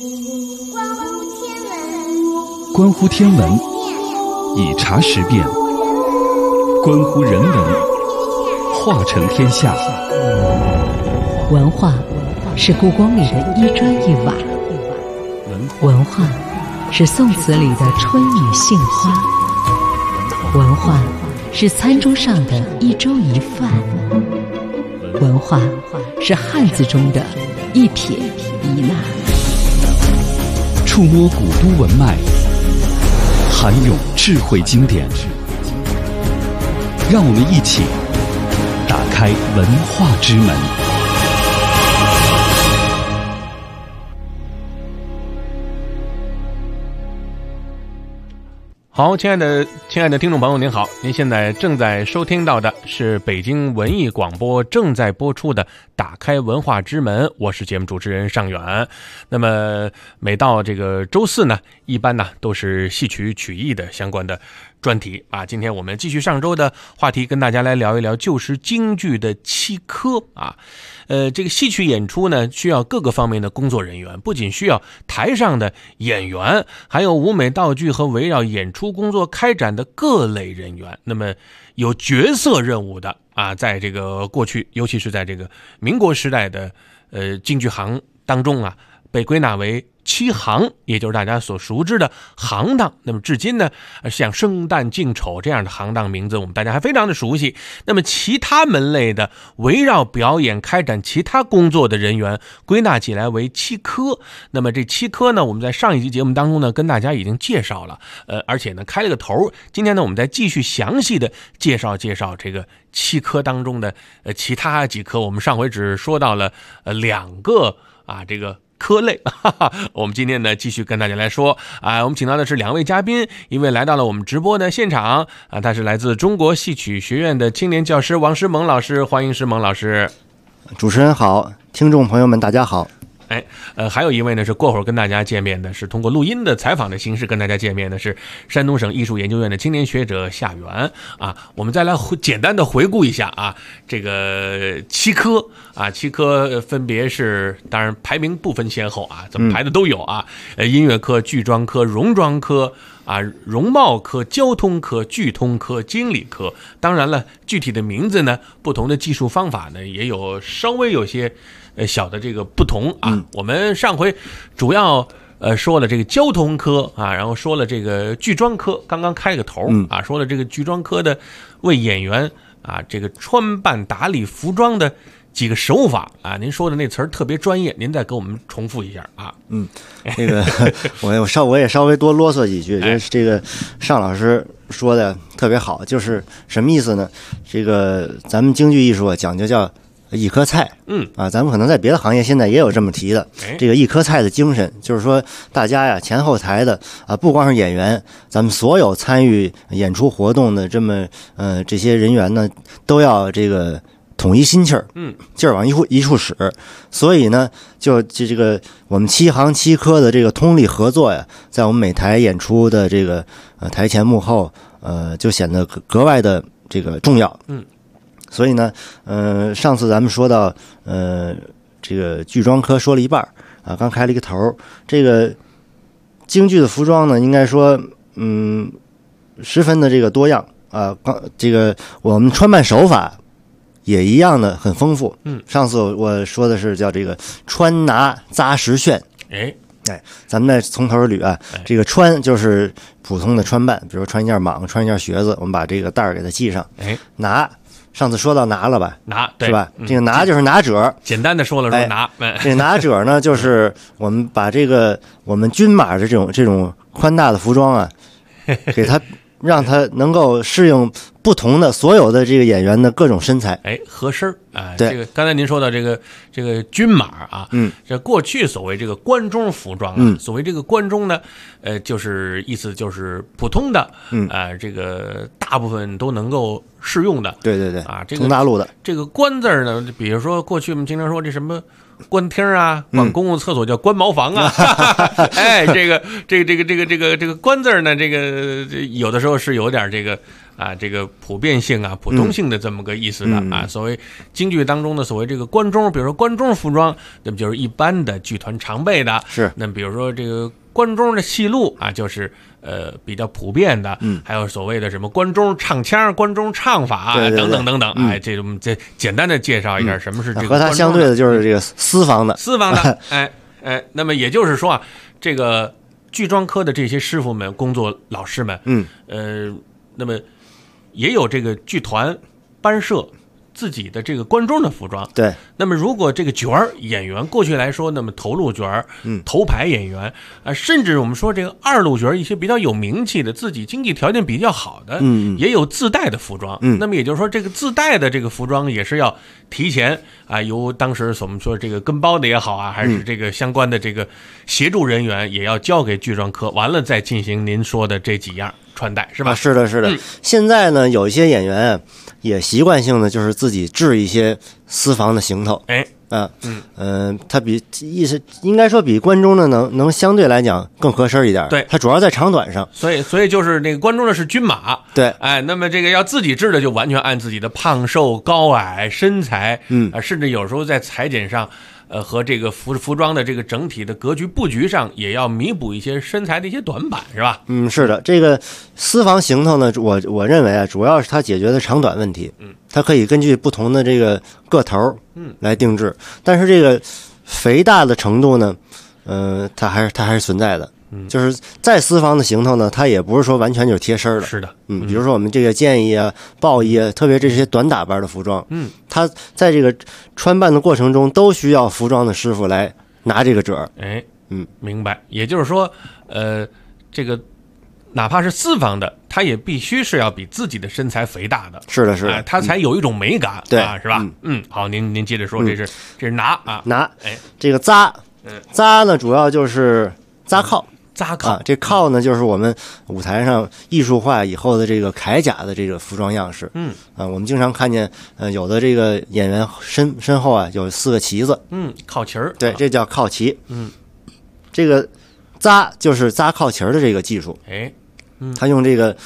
关乎天文，以察时变；关乎人文，化成天下。 文化是故宫里的一砖一瓦，文化是宋词里的春雨杏花，文化是餐桌上的一粥一饭，文化是汉字中的一撇一捺。 触摸古都文脉，涵咏智慧经典，让我们一起打开文化之门。 好，亲爱的听众朋友您好，您现在正在收听到的是北京文艺广播正在播出的打开文化之门，我是节目主持人尚远。那么每到这个周四呢，一般呢都是戏曲曲艺的相关的专题啊。今天我们继续上周的话题，跟大家来聊一聊就是京剧的七科啊。这个戏曲演出呢，需要各个方面的工作人员，不仅需要台上的演员，还有舞美道具和围绕演出工作开展的各类人员。那么有角色任务的啊，在这个过去，尤其是在这个民国时代的京剧行当中啊，被归纳为七行，也就是大家所熟知的行当。那么至今呢，像生旦净丑这样的行当名字，我们大家还非常的熟悉。那么其他门类的围绕表演开展其他工作的人员，归纳起来为七科。那么这七科呢，我们在上一集节目当中呢，跟大家已经介绍了，而且呢开了个头。今天呢，我们再继续详细的介绍这个七科当中的其他几科。我们上回只说到了两个啊，这个科类，我们今天呢继续跟大家来说啊，我们请到的是两位嘉宾，一位来到了我们直播的现场啊，他是来自中国戏曲学院的青年教师王诗萌老师，欢迎诗萌老师。 主持人好，听众朋友们大家好。 还有一位呢是过会儿跟大家见面的，是通过录音的采访的形式跟大家见面的，是山东省艺术研究院的青年学者夏元啊。我们再来简单的回顾一下啊，这个七科啊，七科分别是，当然排名不分先后啊，怎么排的都有啊，音乐科、剧装科、戎装科啊、容貌科、交通科、剧通科、经理科。当然了，具体的名字呢，不同的技术方法呢，也有稍微有些小的这个不同啊。我们上回主要说了这个交通科啊，然后说了这个剧装科，刚刚开个头啊，说了这个剧装科的为演员啊这个穿扮打理服装的几个手法啊，您说的那词儿特别专业，您再给我们重复一下啊。 这个我也稍微多啰嗦几句，这个尚老师说的特别好，就是什么意思呢？这个咱们京剧艺术讲究叫一颗菜，咱们可能在别的行业现在也有这么提的，这个一颗菜的精神，就是说大家呀前后台的啊，不光是演员，咱们所有参与演出活动的这些人员呢，都要这个统一心气儿，劲儿往一处使。所以呢，就这个我们七行七科的这个通力合作呀，在我们每台演出的这个台前幕后，就显得格外的这个重要。所以呢，上次咱们说到，这个剧装科说了一半啊，刚开了一个头。这个京剧的服装呢，应该说，十分的这个多样啊。这个我们穿扮手法也一样的很丰富。上次我说的是叫这个穿拿扎实炫。咱们再从头捋啊。这个穿就是普通的穿扮，比如穿一件蟒，穿一件靴子，我们把这个带儿给它系上。拿。上次说到拿了吧？拿对是吧？这个拿就是拿褶， 简单的说了说拿。 这个拿褶呢，就是我们把这个我们均码的这种宽大的服装啊，给它让它能够适应不同的所有的这个演员的各种身材， 合身啊。 对， 这个刚才您说到这个均码啊，这过去所谓这个关中服装啊，所谓这个关中呢，就是意思就是普通的，这个大部分都能够适用的。 对对对啊，这个从大陆的这个关字呢，比如说过去我们经常说这什么官厅啊，管公共厕所叫官茅房啊。哎，这个官字呢，这个有的时候是有点这个普遍性啊、普通性的这么个意思的啊。所谓京剧当中的所谓这个官中，比如说官中服装，那么就是一般的剧团常备的。 是。 那么比如说这个官中的戏路啊，就是比较普遍的。还有所谓的什么官中唱腔、官中唱法等等等等。哎，这种简单的介绍一下什么是这个。 和它相对的就是这个私房的。 哎，那么也就是说啊，这个剧装科的这些师傅们、工作老师们，那么也有这个剧团班社自己的这个观众的服装。 对。 那么如果这个角儿演员过去来说，那么头路角儿、头牌演员甚至我们说这个二路角儿，一些比较有名气的、自己经济条件比较好的，也有自带的服装。那么也就是说，这个自带的这个服装也是要提前由当时我们说这个跟包的也好啊，还是这个相关的这个协助人员，也要交给剧装科，完了再进行您说的这几样穿戴，是吧？ 是的，是的。现在呢，有一些演员也习惯性的就是自己制一些私房的行头。他应该说比关中的能相对来讲更合身一点。 对， 他主要在长短上。 所以就是那个关中的是军马。 对。 那么这个要自己制的，就完全按自己的胖瘦高矮身材，甚至有时候在裁剪上。和这个服装的这个整体的格局布局上，也要弥补一些身材的一些短板，是吧？ 是的。这个私房行头呢，我认为主要是它解决的长短问题。它可以根据不同的这个个头来定制，但是这个肥大的程度呢，它还是存在的。就是再私房的行头呢，它也不是说完全就是贴身的。 是的。 比如说我们这个剑衣啊、豹衣啊，特别这些短打扮的服装，它在这个穿扮的过程中都需要服装的师傅来拿这个褶。 明白。也就是说，这个哪怕是私房的，它也必须是要比自己的身材肥大的。 是的，是的。 它才有一种美感。 对， 是吧？好，您接着说，这是拿。 这个扎呢，主要就是扎靠。这靠呢，就是我们舞台上艺术化以后的这个铠甲的这个服装样式。我们经常看见有的这个演员身后有4个旗子。 靠旗儿。 对，这叫靠旗。这个扎就是扎靠旗儿的这个技术。他用这个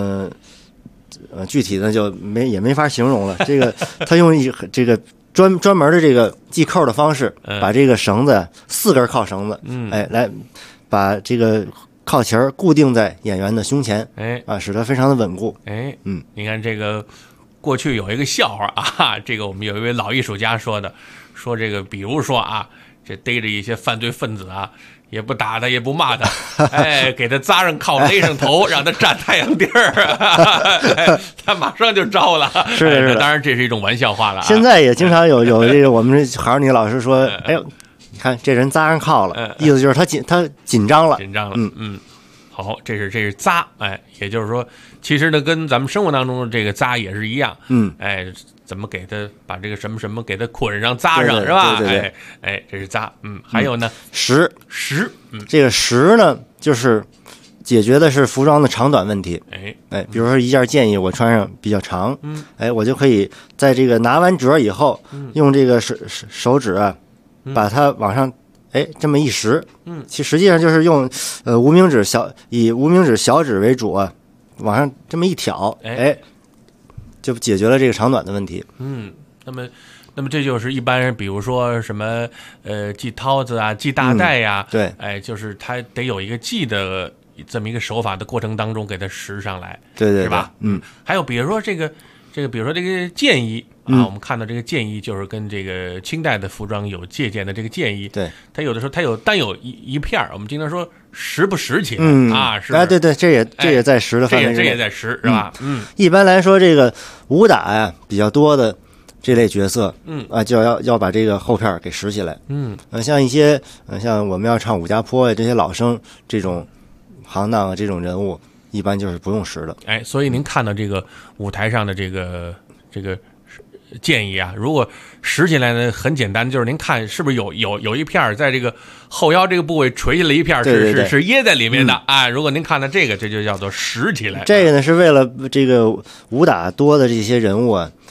具体的也没法形容了。这个他用这个专门的这个系扣的方式，把这个绳子4根靠绳子，来把这个靠旗儿固定在演员的胸前，使得非常的稳固。 你看这个过去有一个笑话啊，这个我们有一位老艺术家说这个，比如说这逮着一些犯罪分子也不打他，也不骂他，给他扎上靠，勒上头，让他站太阳地儿，他马上就招了。 是当然这是一种玩笑话了。 现在也经常有这个我们行里老师说，哎呦，你看这人扎上靠了，意思就是他紧张了。 好，这是扎，也就是说，其实呢，跟咱们生活当中的这个扎也是一样。怎么给他把这个什么什么给他捆上扎上，是吧？ 对， 这是扎。还有呢， 石，这个石呢，就是解决的是服装的长短问题。比如说一件剑衣我穿上比较长，我就可以在这个拿完褶以后，用这个手指把它往上这么一拾，其实际上就是用以无名指小指为主往上这么一挑，就解决了这个长短的问题。 那么这就是一般人，比如说什么系绦子系大带呀， 对， 就是他得有一个系的这么一个手法的过程当中给它拾上来， 对， 是吧？还有比如说这个，比如说这个剑衣我们看到这个剑衣就是跟这个清代的服装有借鉴的这个剑衣， 对， 它有的时候它有单有一片，我们经常说拾不拾起来是对，这也在拾的范围之内， 这也在拾，是吧？ 一般来说，这个武打比较多的这类角色，就要把这个后片给拾起来，像一些像我们要唱武家坡这些老生这种行当这种人物，一般就是不用拾的。 所以您看到这个舞台上的这个建议如果拾起来呢，很简单，就是您看是不是有一片在这个后腰这个部位垂下来一片，是掖在里面的如果您看到这个，这就叫做拾起来。 这个呢是为了这个武打多的这些人物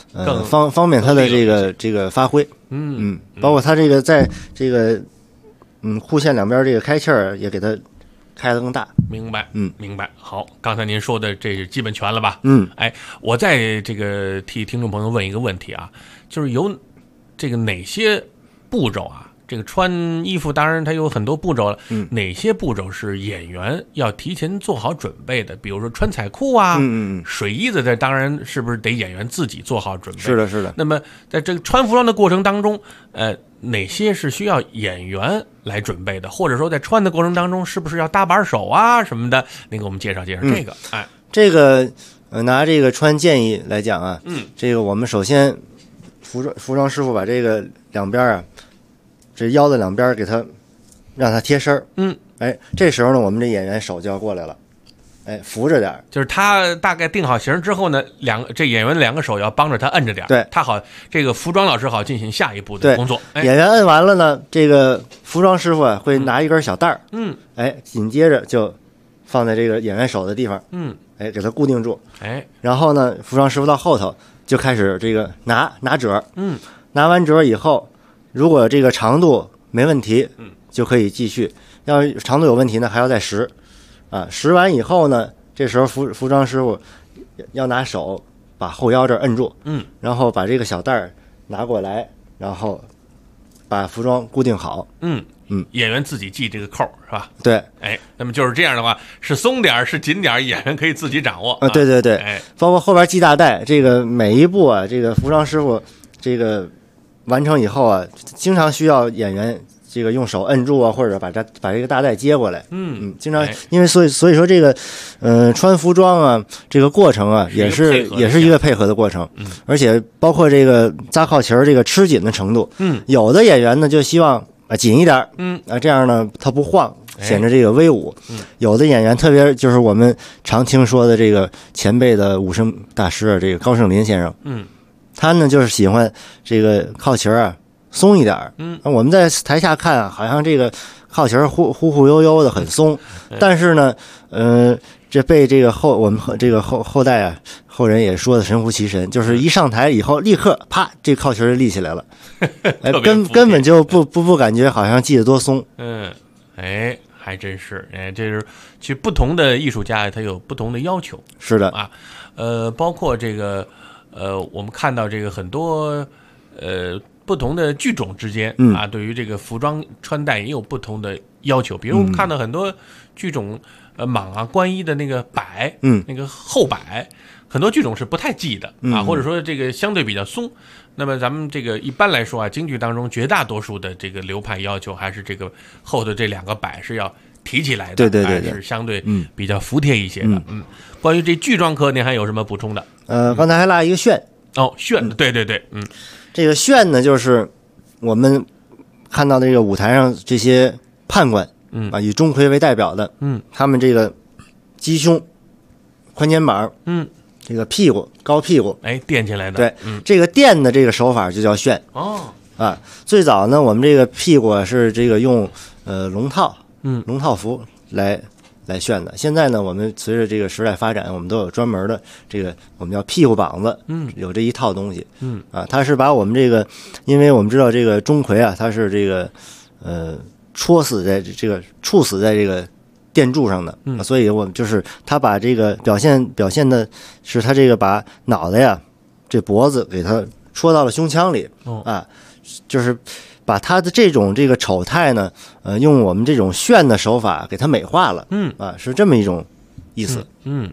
方便他的这个发挥。包括他这个在这个护线两边这个开气儿也给他开得更大。 明白，明白。好，刚才您说的这是基本全了吧？哎，我再这个替听众朋友问一个问题啊，就是有这个哪些步骤啊？这个穿衣服当然它有很多步骤了，哪些步骤是演员要提前做好准备的？比如说穿彩裤啊，水衣子，这当然是不是得演员自己做好准备？ 是的，是的。 那么在这个穿服装的过程当中，哪些是需要演员来准备的？或者说在穿的过程当中，是不是要搭把手啊什么的？您给我们介绍介绍这个。 这个拿这个穿建议来讲啊，这个我们首先服装师傅把这个两边啊。这腰的两边给他让他贴身这时候呢我们这演员手就要过来了，扶着点， 就是他大概定好型之后呢，这演员两个手要帮着他摁着点， 对， 他好这个服装老师好进行下一步的工作。 演员摁完了呢，这个服装师傅会拿一根小带儿，紧接着就放在这个演员手的地方，给它固定住，然后呢，服装师傅到后头就开始这个拿褶，拿完褶以后。如果这个长度没问题，就可以继续。要长度有问题呢，还要再拾，拾完以后呢，这时候服装师傅要拿手把后腰这儿摁住，然后把这个小带儿拿过来，然后把服装固定好。 演员自己系这个扣是吧？ 对， 那么就是这样的话，是松点是紧点，演员可以自己掌握。 对对对，包括后边系大带，这个每一步啊，这个服装师傅这个。完成以后啊，经常需要演员这个用手摁住啊，或者把这个大带接过来。经常因为所以说这个穿服装啊，这个过程啊也是一个配合的过程。而且包括这个扎靠旗儿这个吃紧的程度。有的演员呢就希望紧一点，这样呢他不晃，显得这个威武。有的演员特别就是我们常听说的这个前辈的武生大师这个高胜林先生。他呢就是喜欢这个靠旗儿松一点，我们在台下看好像这个靠旗儿忽悠悠的很松，但是呢，这被这个我们这个后代后人也说的神乎其神，就是一上台以后立刻啪，这靠旗儿就立起来了，根本就不感觉好像系得多松。 还真是，这是去不同的艺术家他有不同的要求。 是的啊，包括这个。我们看到这个很多不同的剧种之间对于这个服装穿戴也有不同的要求。比如我们看到很多剧种蟒啊观衣的那个摆，那个后摆，很多剧种是不太系的或者说这个相对比较松。那么咱们这个一般来说京剧当中绝大多数的这个流派要求还是这个后头这两个摆是要提起来的， 对， 是相对比较服帖一些的。关于这剧装科，您还有什么补充的？ 刚才还落一个旋。 旋，对， 这个旋呢，就是我们看到这个舞台上这些判官，以钟馗为代表的，他们这个鸡胸、宽肩膀，这个屁股高屁股， 垫起来的， 对，这个垫的这个手法就叫旋。最早呢，我们这个屁股是这个用龙套服来旋的。现在呢，我们随着这个时代发展，我们都有专门的这个我们叫屁股膀子，有这一套东西。它是把我们这个，因为我们知道这个钟馗它是这个触死在这个垫柱上的，所以我们就是他把这个表现的是他这个把脑袋呀这脖子给他戳到了胸腔里，就是把他的这个丑态呢，用我们这种炫的手法给他美化了，是这么一种意思。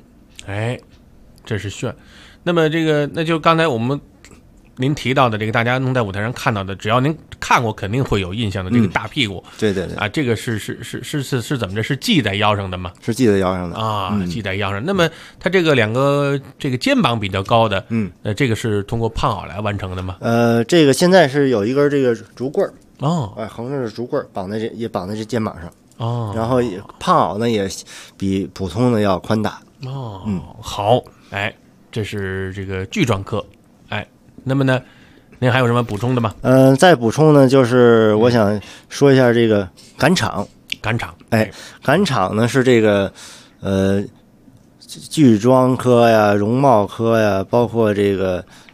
这是炫。那么这个，那就刚才您提到的这个大家能在舞台上看到的，只要您看过肯定会有印象的这个大屁股， 对这个是怎么着？是系在腰上的吗？ 是系在腰上的系在腰上。那么它这个两个这个肩膀比较高的，这个是通过胖袄来完成的吗？ 这个现在是有一根这个竹棍横着的竹棍绑在这肩膀上然后胖袄呢也比普通的要宽大好，这是这个剧装科。那么呢，您还有什么补充的吗？ 再补充呢，就是我想说一下这个赶场。赶场呢是这个剧装科呀、容貌科呀，包括这个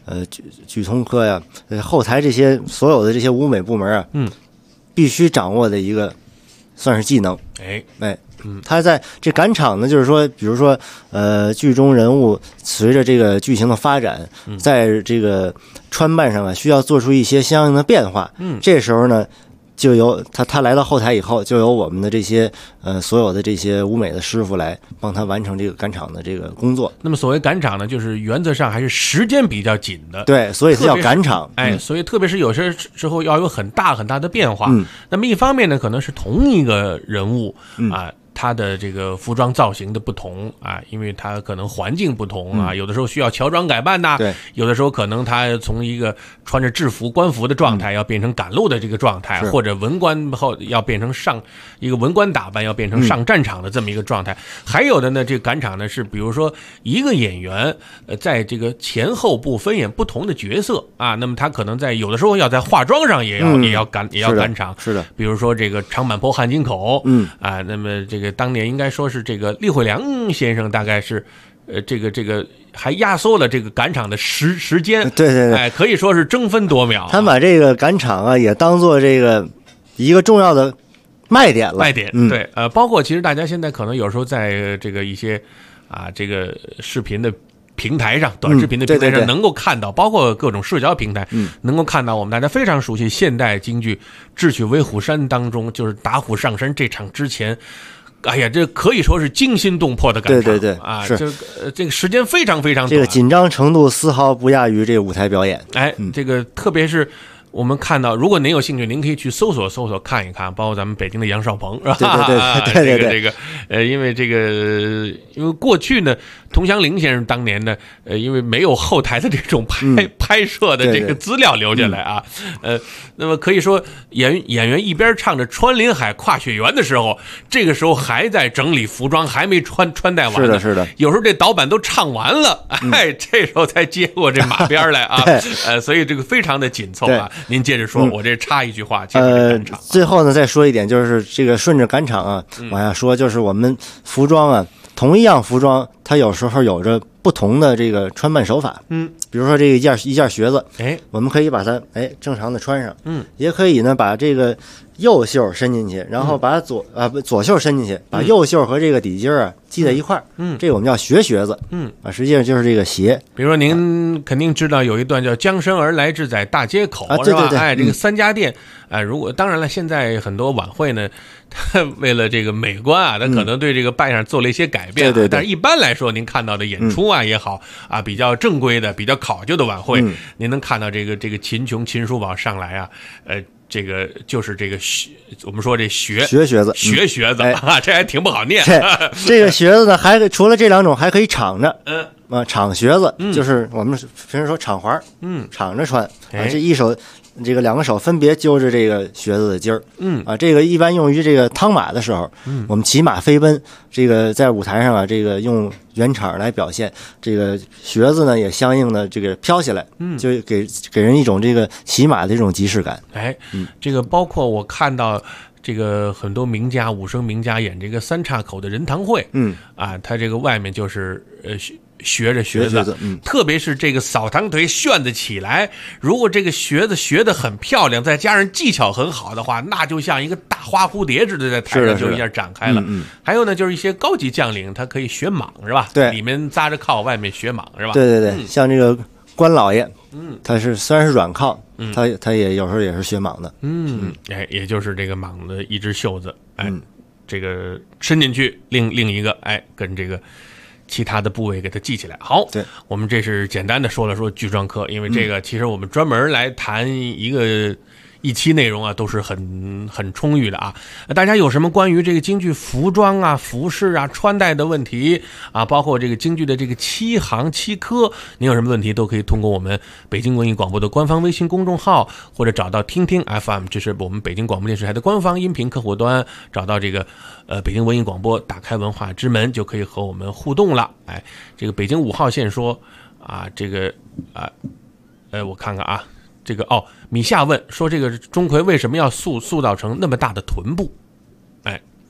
举通科呀，后台这些所有的这些舞美部门啊，必须掌握的一个算是技能。他在这赶场呢，就是说，比如说，剧中人物随着这个剧情的发展，在这个穿扮上啊，需要做出一些相应的变化。这时候呢，就由他来到后台以后，就由我们的这些所有的这些舞美的师傅来帮他完成这个赶场的这个工作。 那么所谓赶场呢，就是原则上还是时间比较紧的。 对，所以它叫赶场。 所以特别是有些时候要有很大很大的变化。那么一方面呢，可能是同一个人物他的这个服装造型的不同因为他可能环境不同有的时候需要乔装改扮对， 有的时候可能他从一个穿着制服官服的状态要变成赶路的这个状态，或者文官后要变成上一个文官打扮要变成上战场的这么一个状态。还有的呢，这个赶场呢是比如说一个演员在这个前后部分演不同的角色那么他可能在有的时候要在化妆上也要赶场。 是的， 比如说这个长坂坡汉津口那么这个当年应该说是这个厉慧良先生大概是这个还压缩了这个赶场的时间。 对， 可以说是争分夺秒。 他把这个赶场也当做这个一个重要的卖点了。 对，包括其实大家现在可能有时候在这个一些这个视频的平台上，短视频的平台上能够看到，包括各种社交平台能够看到我们大家非常熟悉现代京剧《智取威虎山》当中，就是打虎上山这场之前。这可以说是惊心动魄的赶场。 对是这个时间非常非常短， 这个紧张程度丝毫不亚于这个舞台表演。 这个特别是我们看到，如果您有兴趣，您可以去搜索看一看，包括咱们北京的杨少鹏，是吧？ 对， 因为因为过去呢，佟祥林先生当年呢，因为没有后台的这种拍摄的这个资料留下来那么可以说演员一边唱着穿林海跨雪原的时候，这个时候还在整理服装，还没穿戴完呢。 是的， 有时候这导板都唱完了，这时候才接过这马鞭来所以这个非常的紧凑您接着说，我这插一句话， 最后呢再说一点，就是这个顺着赶场往下说，就是我们服装同一样服装，它有时候有着不同的这个穿扮手法。比如说这个一件靴子，我们可以把它正常的穿上，也可以呢把这个右袖伸进去，然后把左袖伸进去，把右袖和这个底襟系在一块儿。这个我们叫学靴子。实际上就是这个鞋。 比如说您肯定知道有一段叫江身而来至在大街口， 是吧？ 对，这个三家店如果当然了，现在很多晚会呢，他为了这个美观他可能对这个扮上做了一些改变。 对， 但是一般来说，您看到的演出也好比较正规的、比较考究的晚会，您能看到这个秦琼、秦叔宝上来这个就是这个我们说这学靴子，这还挺不好念。 这个靴子呢，还除了这两种，还可以敞着。敞靴子就是我们平时说敞环，敞着穿。这一手这个两个手分别揪着这个靴子的筋儿。这个一般用于这个趟马的时候，我们骑马飞奔，这个在舞台上这个用圆场来表现，这个靴子呢也相应的这个飘起来，就给人一种这个骑马的这种即视感。 这个包括我看到这个很多名家武生名家演这个三岔口的人堂会，他这个外面就是学着靴子，特别是这个扫堂腿旋得起来，如果这个靴子学得很漂亮，再加上技巧很好的话，那就像一个大花蝴蝶似的在台上就一下展开了。还有呢，就是一些高级将领他可以学蟒，是吧？ 对， 里面扎着靠，外面学蟒，是吧？ 对，像这个关老爷，他是虽然是软靠，他也有时候也是学蟒的。 也就是这个蟒的一只袖子，这个伸进去，另一个跟这个其他的部位给它系起来。好， 对， 我们这是简单的说了说剧装科，因为这个其实我们专门来谈一期内容都是很充裕的大家有什么关于这个京剧服装服饰穿戴的问题包括这个京剧的这个7行7科，您有什么问题都可以通过我们北京文艺广播的官方微信公众号，或者找到听听 FM， 这是我们北京广播电视台的官方音频客户端，找到这个北京文艺广播，打开文化之门就可以和我们互动了。这个北京5号线说这个我看看这个米夏问说，这个钟馗为什么要塑造成那么大的臀部？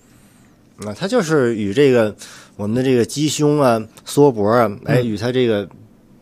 它就是与这个我们的这个鸡胸缩脖与它这个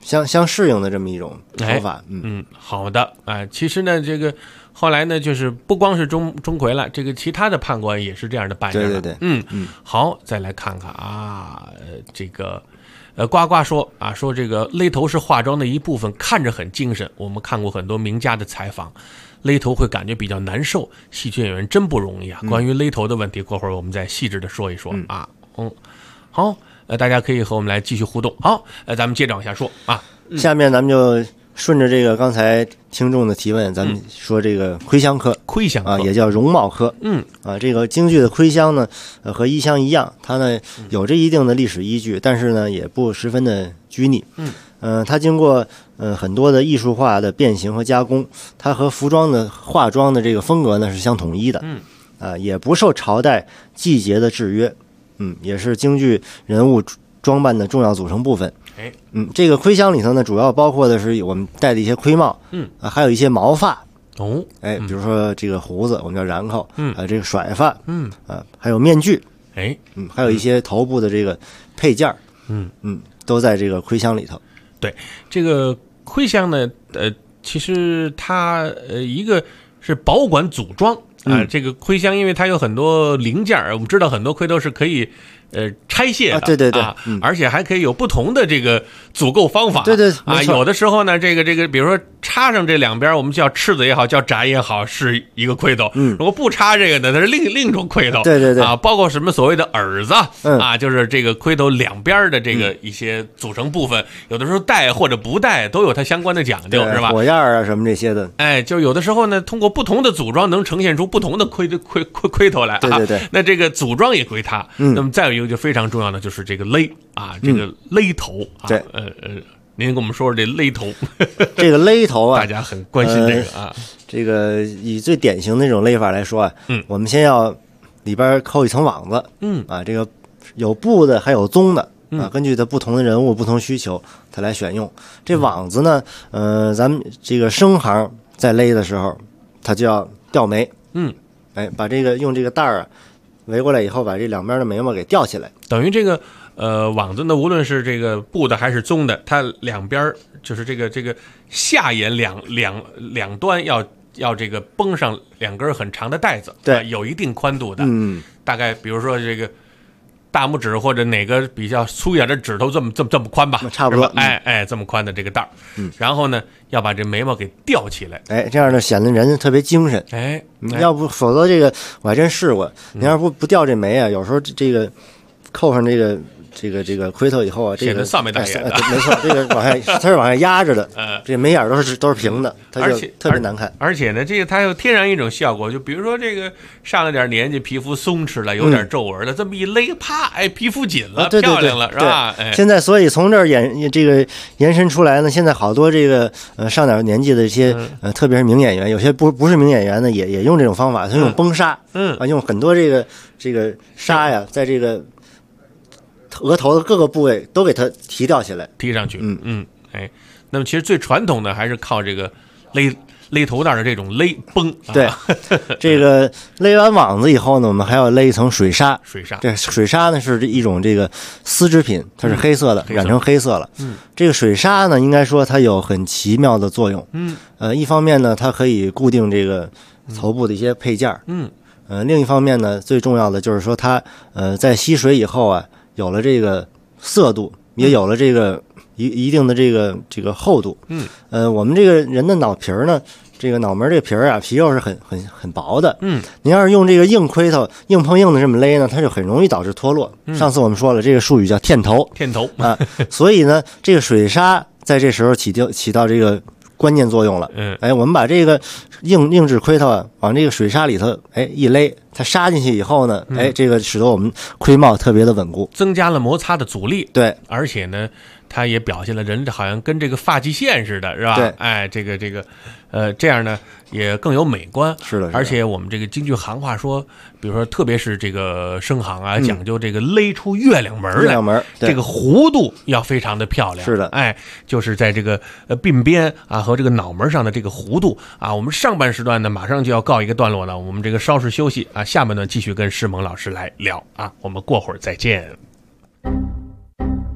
相适应的这么一种手法。 好的其实呢，这个后来呢，就是不光是钟馗了，这个其他的判官也是这样的扮演了。 对， 好，再来看看这个呱呱说这个勒头是化妆的一部分，看着很精神。我们看过很多名家的采访，勒头会感觉比较难受，戏曲演员真不容易啊。关于勒头的问题，过会儿我们再细致的说一说好，大家可以和我们来继续互动。好，咱们接着往下说下面咱们就顺着这个刚才听众的提问，咱们说这个窥香科，也叫容貌科。这个京剧的窥香呢，和衣香一样，它呢有着一定的历史依据，但是呢也不十分的拘泥。它经过很多的艺术化的变形和加工，它和服装的化妆的这个风格呢是相统一的。也不受朝代季节的制约。也是京剧人物装扮的重要组成部分。这个窥香里头呢，主要包括的是我们戴的一些盔帽，还有一些毛发，比如说这个胡子，我们叫髯口，这个甩发，还有面具，还有一些头部的这个配件，都在这个窥香里头。 对，这个窥香呢，其实它一个是保管组装。这个盔香因为它有很多零件，我们知道很多盔都是可以拆卸的， 对， 而且还可以有不同的这个组构方法， 对， 有的时候呢，这个比如说插上这两边，我们叫翅子也好，叫斩也好，是一个盔头，如果不插这个呢，它是另一种盔头， 对包括什么所谓的耳子就是这个盔头两边的这个一些组成部分，有的时候戴或者不戴都有它相关的讲究，是吧？ 火焰什么这些的， 就有的时候呢，通过不同的组装能呈现出不同的盔头来， 对， 那这个组装也归它。那么再有一个就非常重要的就是这个勒这个勒头对， 您跟我们说说这勒头。 这个勒头大家很关心这个这个以最典型的那种勒法来说我们先要里边扣一层网子，这个有布的还有棕的。根据它不同的人物不同需求，它来选用这网子呢。咱们这个生行在勒的时候，它就要吊眉。把这个用这个带儿围过来以后，把这两边的眉毛给吊起来。 等于这个网子呢，无论是这个布的还是棕的，它两边就是这个下沿两端要这个绷上两根很长的带子， 对， 有一定宽度的。大概比如说这个大拇指或者哪个比较粗一点的指头这么宽吧， 差不多。 这么宽的这个带儿。然后呢，要把这眉毛给吊起来。 这样呢显得人特别精神。要不否则这个我还真试过，你要是不吊这眉有时候这个扣上这个盔头以后这个显得丧眉大眼的。 没错，这个它是往下压着的，这眉眼都是平的，它就特别难看。 而且呢，这个它有天然一种效果，就比如说这个上了点年纪，皮肤松弛了，有点皱纹了，这么一勒，啪，皮肤紧了，漂亮了，是吧？ 现在所以从这儿延伸出来呢，现在好多这个上点年纪的这些特别是名演员，有些不是名演员呢，也用这种方法，他用崩纱，用很多这个纱呀，在这个额头的各个部位都给它提吊起来， 提上去。那么其实最传统的还是靠这个勒头带的这种勒绷。 对，这个勒完网子以后呢，我们还要勒一层水纱。这水纱呢是一种这个丝织品，它是黑色的，染成黑色了。这个水纱呢，应该说它有很奇妙的作用。一方面呢，它可以固定这个头部的一些配件。另一方面呢，最重要的就是说它在吸水以后有了这个色度，也有了这个一定的这个厚度。我们这个人的脑皮儿呢，这个脑门这个皮儿皮肉是很薄的。您要是用这个硬盔头硬碰硬的这么勒呢，它就很容易导致脱落。上次我们说了，这个术语叫텐头所以呢，这个水纱在这时候起到这个关键作用了。我们把这个硬质盔头往这个水纱里头一勒，它杀进去以后呢，这个使得我们盔帽特别的稳固， 增加了摩擦的阻力。 对， 而且呢，它也表现了人好像跟这个发际线似的，是吧？ 对， 这样呢也更有美观。 是的。 而且我们这个京剧行话说，比如说特别是这个生行讲究这个勒出月亮门来，这个弧度要非常的漂亮。 是的。 就是在这个鬓边和这个脑门上的这个弧度我们上半时段呢马上就要告一个段落了，我们这个稍事休息下半段继续跟施蒙老师来聊我们过会儿再见。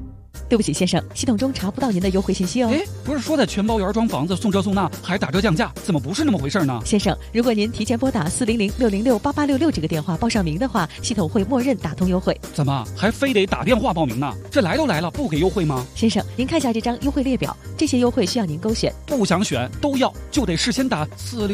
对不起，先生，系统中查不到您的优惠信息哦。 哎，不是说在全包园装房子送这送那还打折降价，怎么不是那么回事呢？ 先生，如果您提前拨打400-606-8866这个电话报上名的话，系统会默认打通优惠。 怎么还非得打电话报名呢？这来都来了，不给优惠吗？ 先生，您看下这张优惠列表，这些优惠需要您勾选。 不想选都要，就得事先打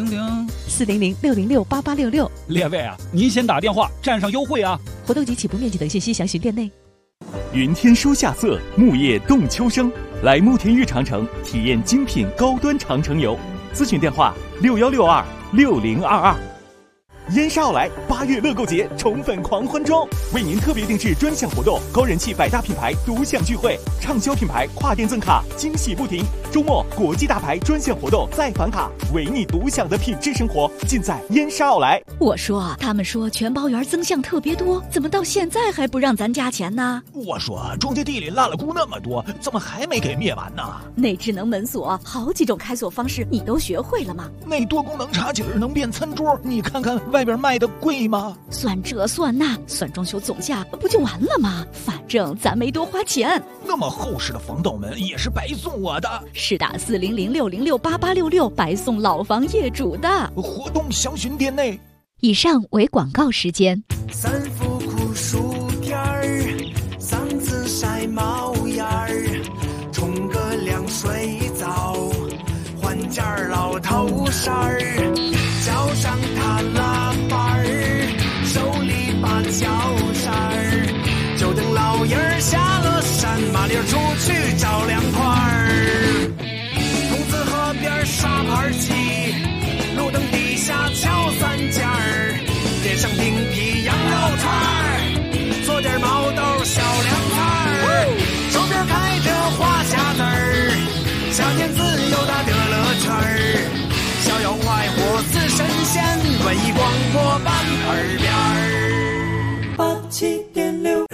400-606-8866。 列位啊，您先打电话占上优惠啊！ 活动及起步面积等信息详询店内。 云天书夏色，木叶动秋声。来慕田峪长城体验精品高端长城游，咨询电话61626022。燕莎奥莱8月乐购节宠粉狂欢装，为您特别定制专项活动，高人气百大品牌独享聚会，畅销品牌跨店赠卡，惊喜不停。周末国际大牌专项活动再返卡，为你独享的品质生活尽在燕莎奥莱。 我说，他们说全包园增项特别多，怎么到现在还不让咱加钱呢？ 我说，中介地里烂了菇那么多，怎么还没给灭完呢？ 那智能门锁好几种开锁方式，你都学会了吗？ 那多功能茶几能变餐桌，你看看外边卖的贵吗？ 算这算那，算装修总价不就完了吗？反正咱没多花钱。 那么厚实的防盗门也是白送我的。 是打400-606-8866白送老房业主的。 活动详询店内。 以上为广告时间。 三伏苦薯片儿，嗓子晒冒烟儿，冲个凉水澡，换件老头衫儿，脚上踏拉板儿，手里把脚扇儿，就等老爷儿下了山，麻溜出去找凉快儿。公子河边沙盘棋，路灯底下敲三尖儿，点上冰皮羊肉串儿，做点毛豆小凉菜儿，手边开着花匣子儿，夏天自由的乐圈儿，逍遥快活似神仙，文艺广播伴耳边儿。87.6。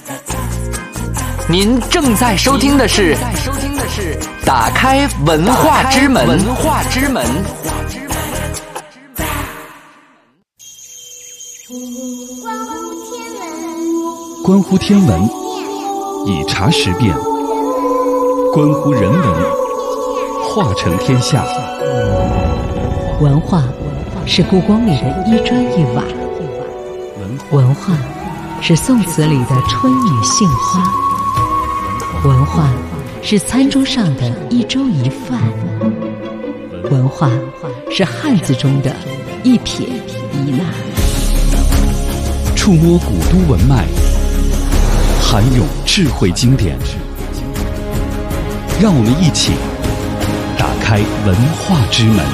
您正在收听的是打开文化之门。 关乎天文，以茶识辨；关乎人文，化成天下。 文化是故宫里的一砖一瓦，文化是宋词里的春雨杏花，文化是餐桌上的一粥一饭，文化是汉字中的一撇一捺。 触摸古都文脉，涵咏智慧经典，让我们一起打开文化之门。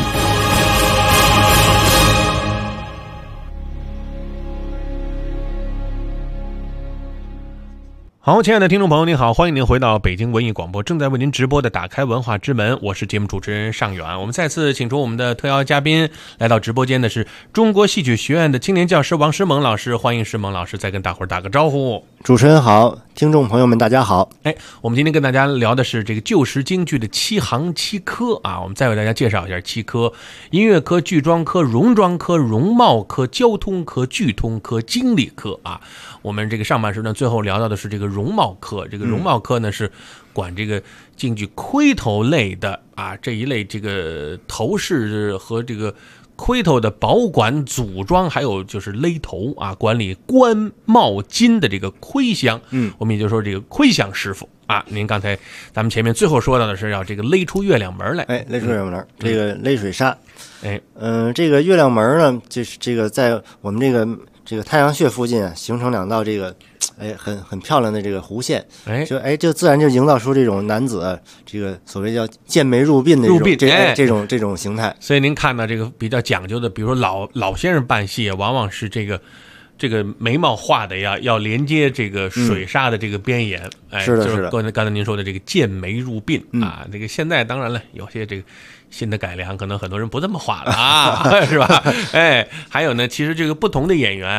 好，亲爱的听众朋友您好，欢迎您回到北京文艺广播正在为您直播的打开文化之门，我是节目主持人尚远。我们再次请出我们的特邀嘉宾，来到直播间的是中国戏曲学院的青年教师王诗萌老师，欢迎诗萌老师再跟大伙儿打个招呼。 主持人好，听众朋友们大家好。 我们今天跟大家聊的是这个旧时京剧的7行7科啊，我们再为大家介绍一下7科：音乐科、剧装科、戎装科、容貌科、交通科、剧通科、经理科啊。我们这个上半时呢，最后聊到的是这个容貌科。这个容貌科呢，是管这个京剧盔头类的啊，这一类这个头饰和这个盔头的保管、组装，还有就是勒头啊，管理冠帽金的这个盔箱。我们也就说这个盔箱师傅啊。您刚才咱们前面最后说到的是要这个勒出月亮门来， 勒出月亮门，这个勒水纱。这个月亮门呢，就是这个在我们这个太阳穴附近啊，形成两道这个很漂亮的这个弧线，就自然就营造出这种男子这个所谓叫剑眉入鬓的这种形态。 所以您看到这个比较讲究的，比如说老先生扮戏，往往是这个眉毛画的要连接这个水纱的这个边沿， 是的， 就是刚才您说的这个剑眉入鬓啊。这个现在当然了，有些这个新的改良，可能很多人不这么画了啊，是吧？还有呢，其实这个不同的演员啊，